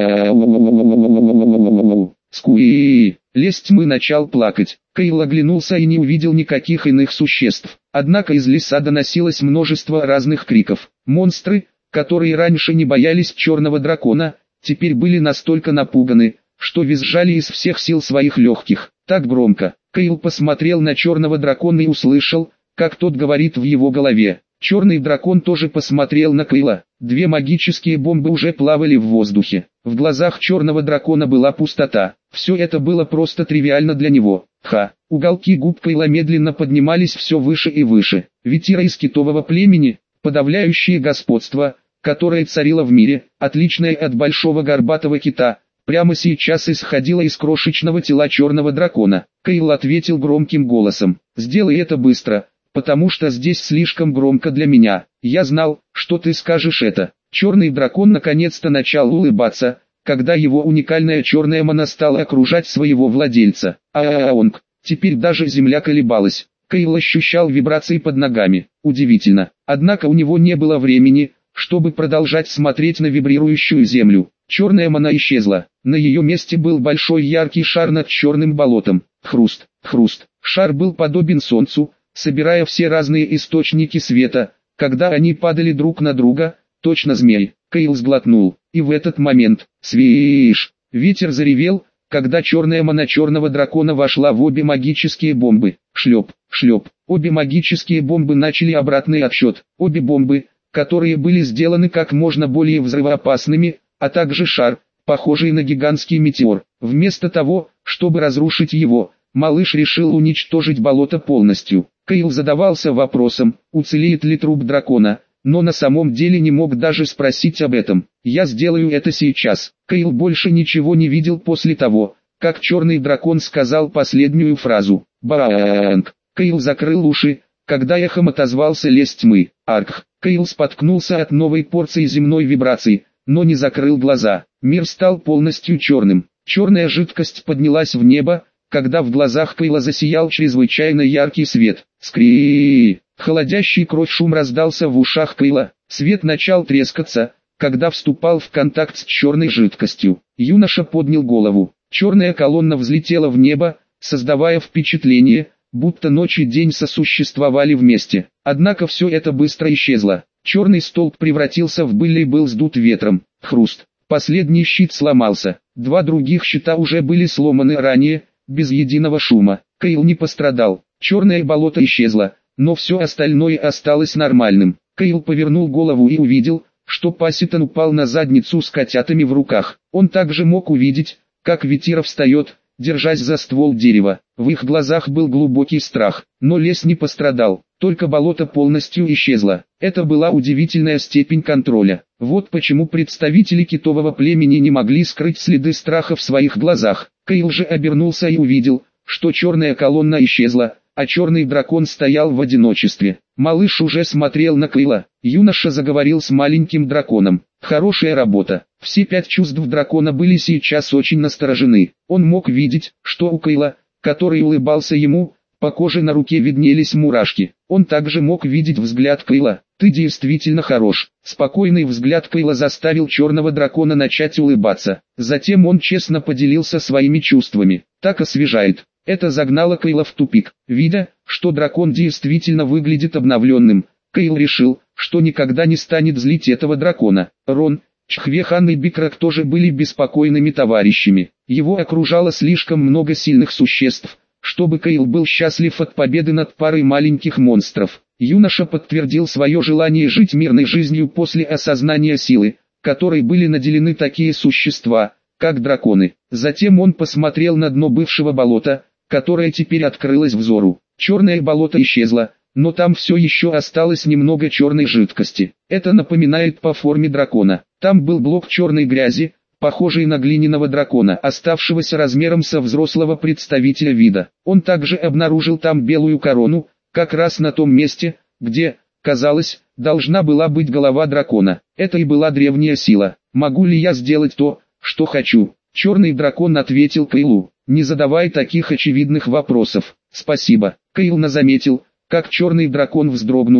Скуи. Лезть мы начал плакать. Кейл оглянулся и не увидел никаких иных существ. Однако из леса доносилось множество разных криков. Монстры, которые раньше не боялись черного дракона, теперь были настолько напуганы, что визжали из всех сил своих легких. Так громко. Кейл посмотрел на черного дракона и услышал, как тот говорит в его голове. Черный дракон тоже посмотрел на Кейла. Две магические бомбы уже плавали в воздухе. В глазах черного дракона была пустота. Все это было просто тривиально для него. Ха! Уголки губ Кейла медленно поднимались все выше и выше. Ветира из китового племени, подавляющее господство, которое царило в мире, отличное от большого горбатого кита, прямо сейчас исходило из крошечного тела черного дракона. Кейл ответил громким голосом: «Сделай это быстро, потому что здесь слишком громко для меня. Я знал, что ты скажешь это». Черный дракон наконец-то начал улыбаться, когда его уникальная черная мана стала окружать своего владельца. Аонг. Теперь даже земля колебалась. Кейл ощущал вибрации под ногами. Удивительно. Однако у него не было времени, чтобы продолжать смотреть на вибрирующую землю. Черная мана исчезла. На ее месте был большой яркий шар над черным болотом. Хруст, хруст. Шар был подобен солнцу, собирая все разные источники света. Когда они падали друг на друга, точно змей, Кейл сглотнул. И в этот момент, свиш, ветер заревел, когда черная мана черного дракона вошла в обе магические бомбы. Шлеп, шлеп. Обе магические бомбы начали обратный отсчет. Обе бомбы, которые были сделаны как можно более взрывоопасными, а также шар, похожий на гигантский метеор. Вместо того, чтобы разрушить его, малыш решил уничтожить болото полностью. Кейл задавался вопросом, уцелеет ли труп дракона, но на самом деле не мог даже спросить об этом. «Я сделаю это сейчас». Кейл больше ничего не видел после того, как черный дракон сказал последнюю фразу. Баанг. Кейл закрыл уши, когда эхом отозвался лес тьмы. Арх. Кейл споткнулся от новой порции земной вибрации, но не закрыл глаза. Мир стал полностью черным. Черная жидкость поднялась в небо, когда в глазах Кейла засиял чрезвычайно яркий свет. Скри! Холодящий кровь шум раздался в ушах Кейла. Свет начал трескаться, когда вступал в контакт с черной жидкостью. Юноша поднял голову. Черная колонна взлетела в небо, создавая впечатление, будто ночь и день сосуществовали вместе. Однако все это быстро исчезло. Черный столб превратился в быль и был сдут ветром. Хруст. Последний щит сломался. Два других щита уже были сломаны ранее, без единого шума. Кейл не пострадал. Черное болото исчезло, но все остальное осталось нормальным. Кейл повернул голову и увидел, что Паситон упал на задницу с котятами в руках. Он также мог увидеть, как Ветира встает, держась за ствол дерева. В их глазах был глубокий страх, но лес не пострадал, только болото полностью исчезло. Это была удивительная степень контроля. Вот почему представители китового племени не могли скрыть следы страха в своих глазах. Кейл же обернулся и увидел, что черная колонна исчезла, а черный дракон стоял в одиночестве. Малыш уже смотрел на Кейла. Юноша заговорил с маленьким драконом. Хорошая работа. Все пять чувств дракона были сейчас очень насторожены. Он мог видеть, что у Кейла, который улыбался ему, по коже на руке виднелись мурашки. Он также мог видеть взгляд Кейла. «Ты действительно хорош». Спокойный взгляд Кейла заставил черного дракона начать улыбаться. Затем он честно поделился своими чувствами. «Так освежает». Это загнало Кейла в тупик. Видя, что дракон действительно выглядит обновленным, Кейл решил, что никогда не станет злить этого дракона. Рон, Чхвехан и Бикрак тоже были беспокойными товарищами. Его окружало слишком много сильных существ, чтобы Кейл был счастлив от победы над парой маленьких монстров. Юноша подтвердил свое желание жить мирной жизнью после осознания силы, которой были наделены такие существа, как драконы. Затем он посмотрел на дно бывшего болота, которое теперь открылось взору. Черное болото исчезло, но там все еще осталось немного черной жидкости. Это напоминает по форме дракона. Там был блок черной грязи, похожий на глиняного дракона, оставшегося размером со взрослого представителя вида. Он также обнаружил там белую корону, как раз на том месте, где, казалось, должна была быть голова дракона. Это и была древняя сила. «Могу ли я сделать то, что хочу?» Черный дракон ответил Кейлу. «Не задавай таких очевидных вопросов». «Спасибо». Кейл заметил, как черный дракон вздрогнул,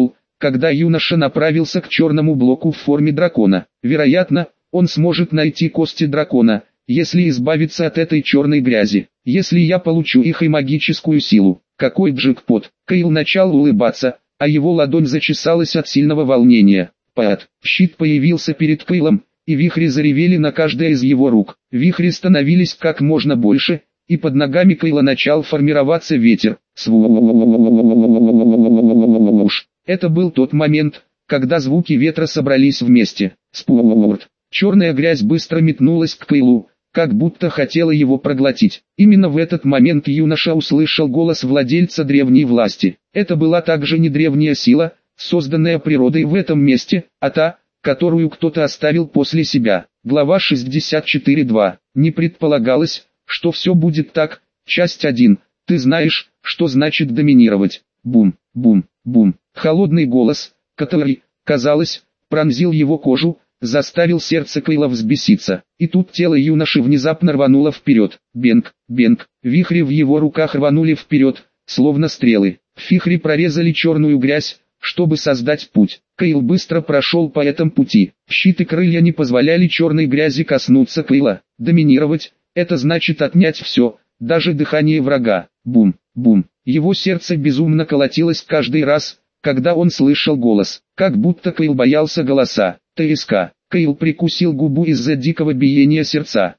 когда юноша направился к черному блоку в форме дракона. Вероятно, он сможет найти кости дракона, если избавиться от этой черной грязи. Если я получу их и магическую силу. Какой джекпот! Кайл начал улыбаться, а его ладонь зачесалась от сильного волнения. Пад. Щит появился перед Кайлом, и вихри заревели на каждой из его рук. Вихри становились как можно больше, и под ногами Кайла начал формироваться ветер. Свуш. Это был тот момент, когда звуки ветра собрались вместе. Спорт. Черная грязь быстро метнулась к Кайлу, как будто хотела его проглотить. Именно в этот момент юноша услышал голос владельца древней власти. Это была также не древняя сила, созданная природой в этом месте, а та, которую кто-то оставил после себя. Глава шестьдесят четыре два. Не предполагалось, что все будет так. Часть один. Ты знаешь, что значит доминировать. Бум, бум, бум. Холодный голос, который, казалось, пронзил его кожу, заставил сердце Кайла взбеситься. И тут тело юноши внезапно рвануло вперед. Бенг, бенг. Вихри в его руках рванули вперед, словно стрелы. Вихри прорезали черную грязь, чтобы создать путь. Кайл быстро прошел по этому пути. Щит и крылья не позволяли черной грязи коснуться Кайла. Доминировать — это значит отнять все, даже дыхание врага. Бум, бум. Его сердце безумно колотилось каждый раз, когда он слышал голос, как будто Кайл боялся голоса. ТСК. Кайл прикусил губу из-за дикого биения сердца.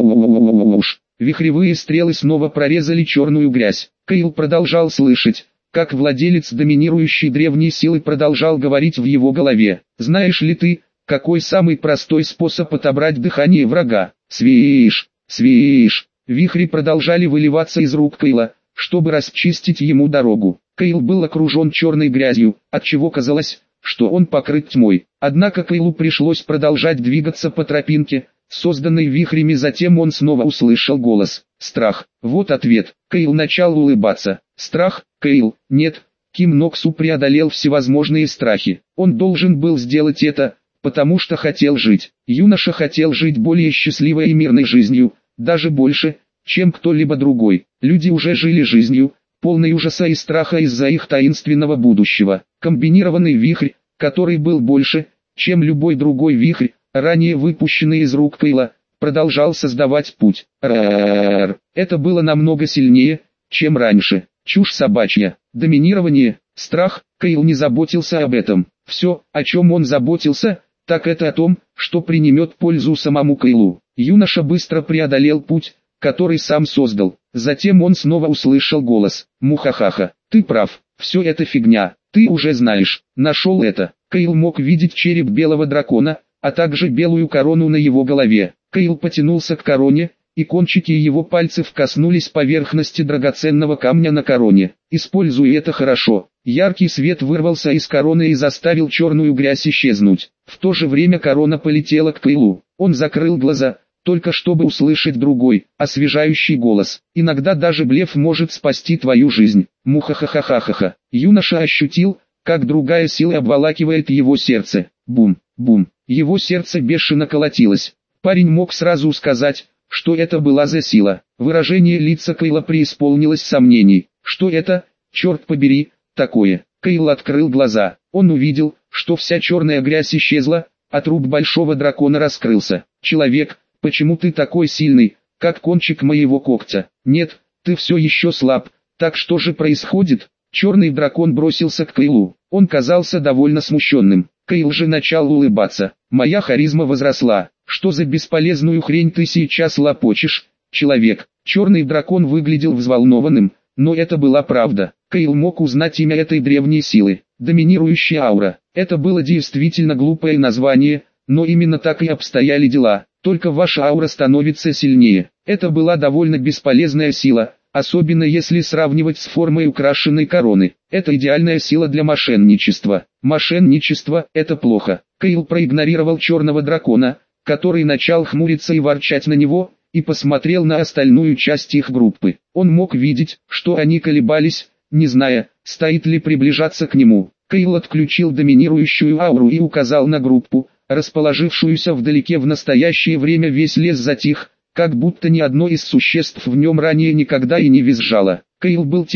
Свуш. Вихревые стрелы снова прорезали черную грязь. Кайл продолжал слышать, как владелец доминирующей древней силы продолжал говорить в его голове. Знаешь ли ты, какой самый простой способ отобрать дыхание врага? Свиш, свиш. Вихри продолжали выливаться из рук Кайла, чтобы расчистить ему дорогу. Кайл был окружен черной грязью, отчего казалось, что он покрыт тьмой. Однако Кайлу пришлось продолжать двигаться по тропинке, созданной вихрями. Затем он снова услышал голос. Страх. Вот ответ. Кайл начал улыбаться. Страх, Кайл, нет. Ким Ноксу преодолел всевозможные страхи. Он должен был сделать это, потому что хотел жить. Юноша хотел жить более счастливой и мирной жизнью, даже больше, чем кто-либо другой. Люди уже жили жизнью, полной ужаса и страха из-за их таинственного будущего. Комбинированный вихрь, который был больше, чем любой другой вихрь, ранее выпущенный из рук Кайла, продолжал создавать путь. Р-р-р. Это было намного сильнее, чем раньше. Чушь собачья. Доминирование, страх. Кайл не заботился об этом. Все, о чем он заботился, так это о том, что принесет пользу самому Кайлу. Юноша быстро преодолел путь, который сам создал. Затем он снова услышал голос. Мухахаха, ты прав, все это фигня, ты уже знаешь, нашел это. Кайл мог видеть череп белого дракона, а также белую корону на его голове. Кайл потянулся к короне, и кончики его пальцев коснулись поверхности драгоценного камня на короне. Используя это хорошо, яркий свет вырвался из короны и заставил черную грязь исчезнуть. В то же время корона полетела к Кайлу. Он закрыл глаза, только чтобы услышать другой, освежающий голос. Иногда даже блеф может спасти твою жизнь. Мухахахахаха. Юноша ощутил, как другая сила обволакивает его сердце. Бум, бум. Его сердце бешено колотилось. Парень мог сразу сказать, что это была за сила. Выражение лица Кайла преисполнилось сомнений. Что это, черт побери, такое? Кайл открыл глаза. Он увидел, что вся черная грязь исчезла, а труп большого дракона раскрылся. Человек, почему ты такой сильный, как кончик моего когтя? Нет, ты все еще слаб. Так что же происходит? Черный дракон бросился к Кайлу. Он казался довольно смущенным. Кайл же начал улыбаться. Моя харизма возросла. Что за бесполезную хрень ты сейчас лопочешь, человек? Черный дракон выглядел взволнованным, но это была правда. Кайл мог узнать имя этой древней силы. Доминирующая аура. Это было действительно глупое название, но именно так и обстояли дела. Только ваша аура становится сильнее. Это была довольно бесполезная сила, особенно если сравнивать с формой украшенной короны. Это идеальная сила для мошенничества. Мошенничество – это плохо. Кайл проигнорировал черного дракона, который начал хмуриться и ворчать на него, и посмотрел на остальную часть их группы. Он мог видеть, что они колебались, не зная, стоит ли приближаться к нему. Кайл отключил доминирующую ауру и указал на группу, расположившуюся вдалеке. В настоящее время весь лес затих, как будто ни одно из существ в нем ранее никогда и не визжало. Кайл был тем,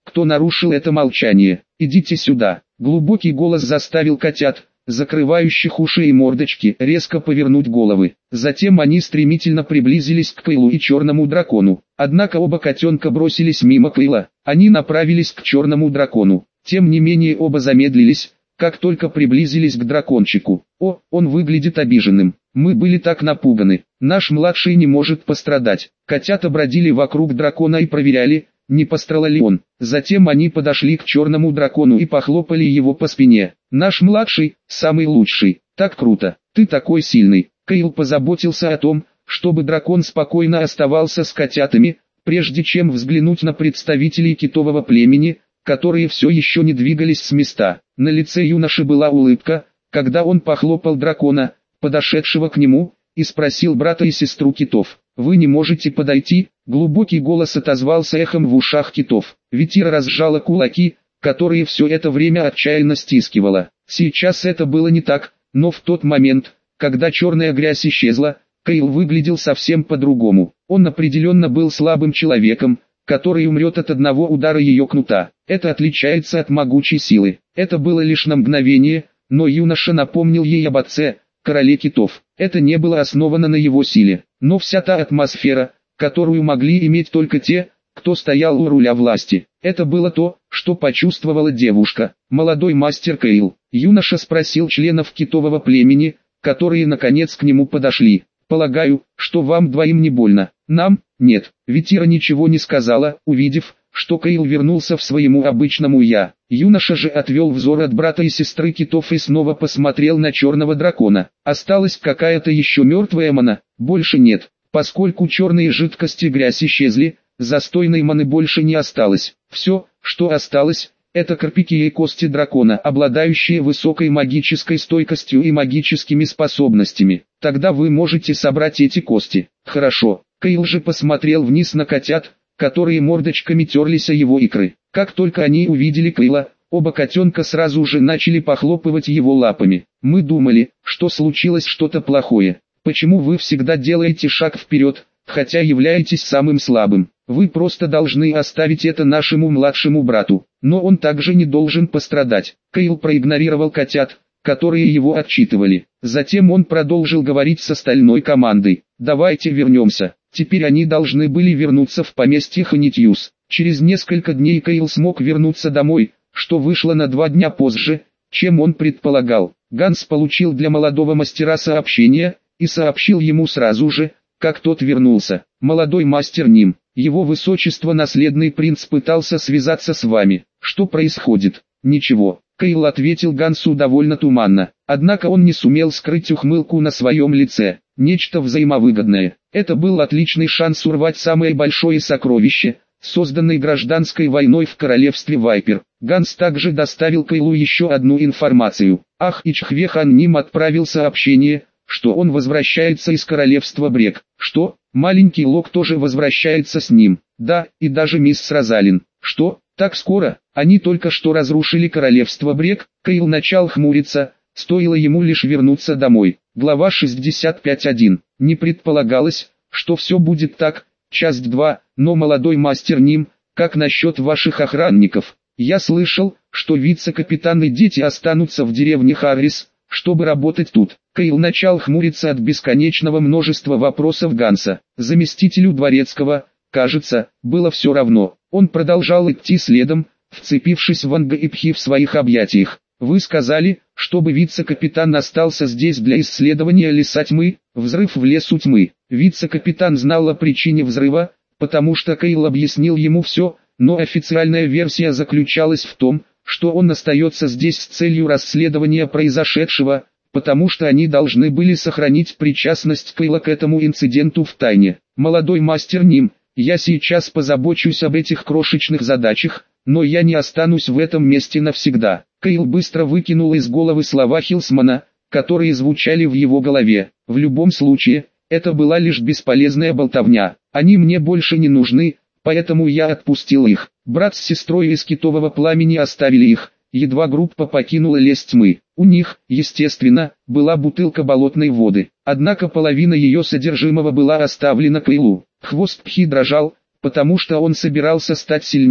кто нарушил это молчание. «Идите сюда». Глубокий голос заставил котят, закрывающих уши и мордочки, резко повернуть головы. Затем они стремительно приблизились к Кайлу и черному дракону. Однако оба котенка бросились мимо Кайла. Они направились к черному дракону. Тем не менее оба замедлились, как только приблизились к дракончику. «О, он выглядит обиженным. Мы были так напуганы. Наш младший не может пострадать». Котята бродили вокруг дракона и проверяли, не пострадал ли он. Затем они подошли к черному дракону и похлопали его по спине. «Наш младший, самый лучший. Так круто. Ты такой сильный». Кайл позаботился о том, чтобы дракон спокойно оставался с котятами, прежде чем взглянуть на представителей китового племени, которые все еще не двигались с места. На лице юноши была улыбка, когда он похлопал дракона, подошедшего к нему, и спросил брата и сестру китов: «Вы не можете подойти?» Глубокий голос отозвался эхом в ушах китов. Витира разжала кулаки, которые все это время отчаянно стискивала. Сейчас это было не так, но в тот момент, когда черная грязь исчезла, Кайл выглядел совсем по-другому. Он определенно был слабым человеком, который умрет от одного удара ее кнута. Это отличается от могучей силы. Это было лишь на мгновение, но юноша напомнил ей об отце, короле китов. Это не было основано на его силе, но вся та атмосфера, которую могли иметь только те, кто стоял у руля власти. Это было то, что почувствовала девушка. «Молодой мастер Кайл», юноша спросил членов китового племени, которые наконец к нему подошли: «Полагаю, что вам двоим не больно?» «Нам? Нет». Витира ничего не сказала, увидев, что Кайл вернулся в своему обычному «я». Юноша же отвел взор от брата и сестры китов и снова посмотрел на черного дракона. «Осталась какая-то еще мертвая мана?» «Больше нет. Поскольку черные жидкости и грязь исчезли, застойной маны больше не осталось. Все, что осталось, это карпики и кости дракона, обладающие высокой магической стойкостью и магическими способностями. Тогда вы можете собрать эти кости». «Хорошо». Кайл же посмотрел вниз на котят, которые мордочками терлись о его икры. Как только они увидели Кайла, оба котенка сразу же начали похлопывать его лапами. «Мы думали, что случилось что-то плохое. Почему вы всегда делаете шаг вперед, хотя являетесь самым слабым? Вы просто должны оставить это нашему младшему брату, но он также не должен пострадать». Кайл проигнорировал котят, которые его отчитывали. Затем он продолжил говорить с остальной командой: «Давайте вернемся». Теперь они должны были вернуться в поместье Ханитьюс. Через несколько дней Кайл смог вернуться домой, что вышло на два дня позже, чем он предполагал. Ганс получил для молодого мастера сообщение, и сообщил ему сразу же, как тот вернулся: «Молодой мастер Ним, его высочество наследный принц пытался связаться с вами. Что происходит?» «Ничего», Кайл ответил Гансу довольно туманно, однако он не сумел скрыть ухмылку на своем лице. «Нечто взаимовыгодное. Это был отличный шанс урвать самое большое сокровище, созданное гражданской войной в королевстве Вайпер». Ганс также доставил Кайлу еще одну информацию. Ах и Чхвехан Ним отправил сообщение, что он возвращается из королевства Брек. «Что? Маленький Лок тоже возвращается с ним?» «Да, и даже мисс Розалин». «Что? Так скоро? Они только что разрушили королевство Брек». Кайл начал хмуриться, стоило ему лишь вернуться домой. Глава шестьдесят пять точка один. Не предполагалось, что все будет так. Часть два. Но молодой мастер Ним, как насчет ваших охранников? Я слышал, что вице-капитан и дети останутся в деревне Харрис, чтобы работать тут. Кайл начал хмуриться от бесконечного множества вопросов Ганса. Заместителю дворецкого, кажется, было все равно. Он продолжал идти следом, вцепившись в Анга и Пхи в своих объятиях. «Вы сказали, чтобы вице-капитан остался здесь для исследования леса тьмы, взрыв в лесу тьмы». Вице-капитан знал о причине взрыва, потому что Кайл объяснил ему все, но официальная версия заключалась в том, что он остается здесь с целью расследования произошедшего, потому что они должны были сохранить причастность Кайла к этому инциденту в тайне. «Молодой мастер Ним, я сейчас позабочусь об этих крошечных задачах, но я не останусь в этом месте навсегда». Кайл быстро выкинул из головы слова Хилсмана, которые звучали в его голове. «В любом случае, это была лишь бесполезная болтовня. Они мне больше не нужны, поэтому я отпустил их». Брат с сестрой из китового пламени оставили их, едва группа покинула лес тьмы. У них, естественно, была бутылка болотной воды, однако половина ее содержимого была оставлена Кайлу. Хвост Пхи дрожал, потому что он собирался стать сильнее,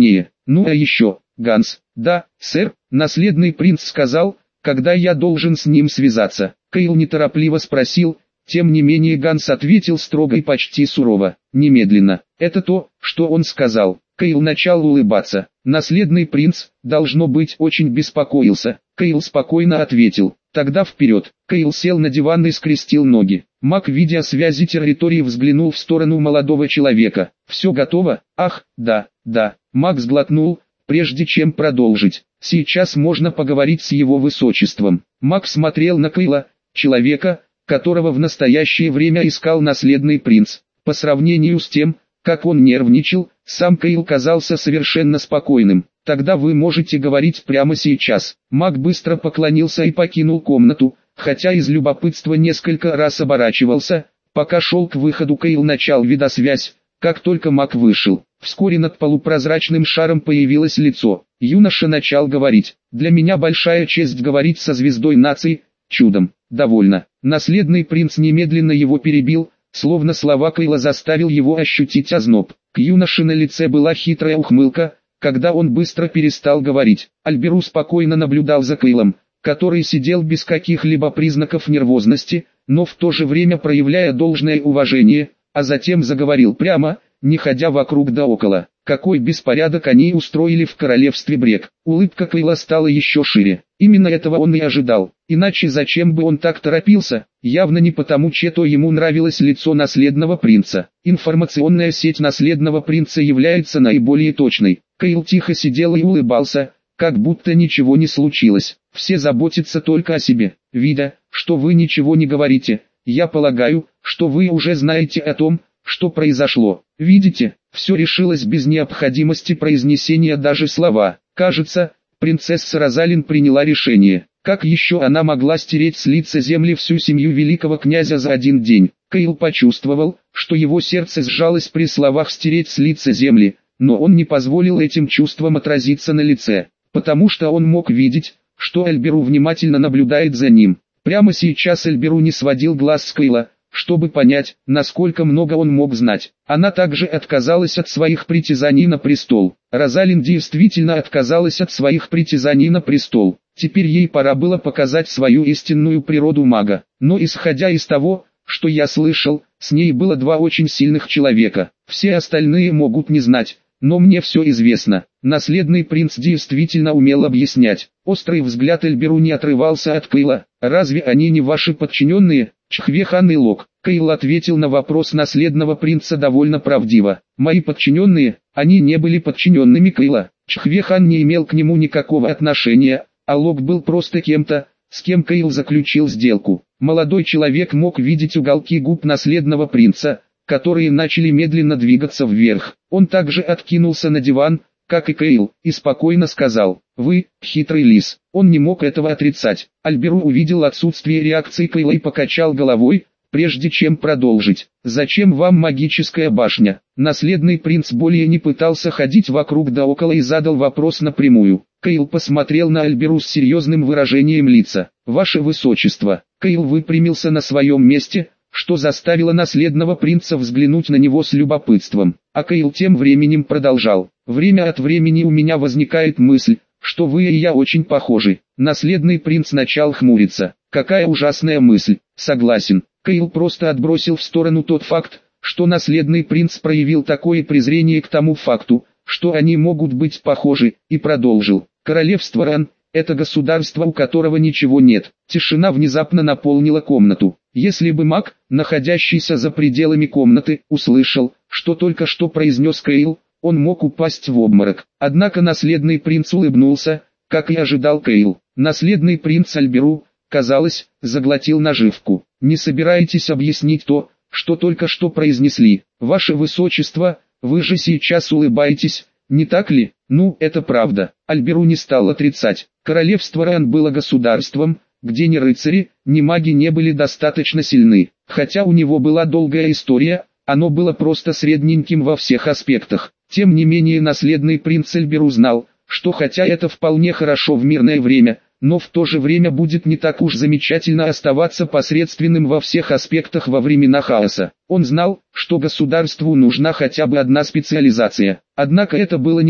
Ну а еще, Ганс. Да, сэр, наследный принц сказал, когда я должен с ним связаться. Кейл неторопливо спросил, тем не менее Ганс ответил строго и почти сурово. Немедленно. Это то, что он сказал. Кейл начал улыбаться. Наследный принц, должно быть, очень беспокоился. Кейл спокойно ответил. Тогда вперед. Кейл сел на диван и скрестил ноги. Маг видеосвязи территории взглянул в сторону молодого человека. Все готово? Ах, да, да. Маг сглотнул, прежде чем продолжить. Сейчас можно поговорить с его высочеством. Маг смотрел на Кейла, человека, которого в настоящее время искал наследный принц. По сравнению с тем, как он нервничал, сам Кейл казался совершенно спокойным. Тогда вы можете говорить прямо сейчас. Маг быстро поклонился и покинул комнату, хотя из любопытства несколько раз оборачивался. Пока шел к выходу, Кейл начал видеосвязь. Как только маг вышел, вскоре над полупрозрачным шаром появилось лицо. Юноша начал говорить. «Для меня большая честь говорить со звездой нации, чудом». «Довольно». Наследный принц немедленно его перебил, словно слова Кейла заставил его ощутить озноб. К юноше на лице была хитрая ухмылка, когда он быстро перестал говорить. Альберу спокойно наблюдал за Кейлом, который сидел без каких-либо признаков нервозности, но в то же время проявляя должное уважение, а затем заговорил прямо, не ходя вокруг да около. Какой беспорядок они устроили в королевстве Брек. Улыбка Кейла стала еще шире. Именно этого он и ожидал. Иначе зачем бы он так торопился? Явно не потому, что ему нравилось лицо наследного принца. Информационная сеть наследного принца является наиболее точной. Кейл тихо сидел и улыбался, как будто ничего не случилось. Все заботятся только о себе. Видя, что вы ничего не говорите, я полагаю, что вы уже знаете о том, что произошло. Видите, все решилось без необходимости произнесения даже слова. Кажется, принцесса Розалин приняла решение. Как еще она могла стереть с лица земли всю семью великого князя за один день? Кейл почувствовал, что его сердце сжалось при словах «стереть с лица земли», но он не позволил этим чувствам отразиться на лице, потому что он мог видеть, что Альберу внимательно наблюдает за ним. Прямо сейчас Альберу не сводил глаз с Кейла, чтобы понять, насколько много он мог знать. Она также отказалась от своих притязаний на престол. Розалин действительно отказалась от своих притязаний на престол. Теперь ей пора было показать свою истинную природу мага. Но исходя из того, что я слышал, с ней было два очень сильных человека. Все остальные могут не знать, но мне все известно. Наследный принц действительно умел объяснять. Острый взгляд Альберу не отрывался от Кейла. «Разве они не ваши подчиненные?» Чхвехан и Лок. Кейл ответил на вопрос наследного принца довольно правдиво. «Мои подчиненные, они не были подчиненными Кейла». Чхвехан не имел к нему никакого отношения, а Лок был просто кем-то, с кем Кейл заключил сделку. Молодой человек мог видеть уголки губ наследного принца, которые начали медленно двигаться вверх. Он также откинулся на диван, как и Кейл, и спокойно сказал: «Вы, хитрый лис». Он не мог этого отрицать. Альберу увидел отсутствие реакции Кейла и покачал головой, прежде чем продолжить. «Зачем вам магическая башня?» Наследный принц более не пытался ходить вокруг да около и задал вопрос напрямую. Кейл посмотрел на Альберу с серьезным выражением лица. «Ваше высочество». Кейл выпрямился на своем месте, что заставило наследного принца взглянуть на него с любопытством. А Кейл тем временем продолжал: «Время от времени у меня возникает мысль, что вы и я очень похожи». Наследный принц начал хмуриться. «Какая ужасная мысль». «Согласен». Кейл просто отбросил в сторону тот факт, что наследный принц проявил такое презрение к тому факту, что они могут быть похожи, и продолжил: «Королевство Ран – это государство, у которого ничего нет». Тишина внезапно наполнила комнату. Если бы маг, находящийся за пределами комнаты, услышал, что только что произнес Кейл, он мог упасть в обморок. Однако наследный принц улыбнулся, как и ожидал Кейл. Наследный принц Альберу, казалось, заглотил наживку. «Не собираетесь объяснить то, что только что произнесли? Ваше высочество, вы же сейчас улыбаетесь, не так ли?» «Ну, это правда». Альберу не стал отрицать. Королевство Ран было государством, где ни рыцари, ни маги не были достаточно сильны. Хотя у него была долгая история, оно было просто средненьким во всех аспектах. Тем не менее наследный принц Альберу знал, что хотя это вполне хорошо в мирное время, но в то же время будет не так уж замечательно оставаться посредственным во всех аспектах во времена хаоса. Он знал, что государству нужна хотя бы одна специализация. Однако это было не то,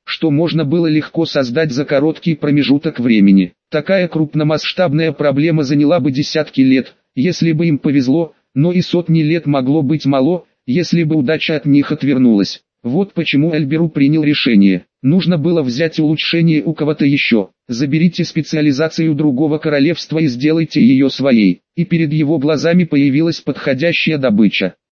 что можно было легко создать за короткий промежуток времени. Такая крупномасштабная проблема заняла бы десятки лет, если бы им повезло, но и сотни лет могло быть мало, если бы удача от них отвернулась. Вот почему Эльберу принял решение. Нужно было взять улучшение у кого-то еще. Заберите специализацию другого королевства и сделайте ее своей. И перед его глазами появилась подходящая добыча.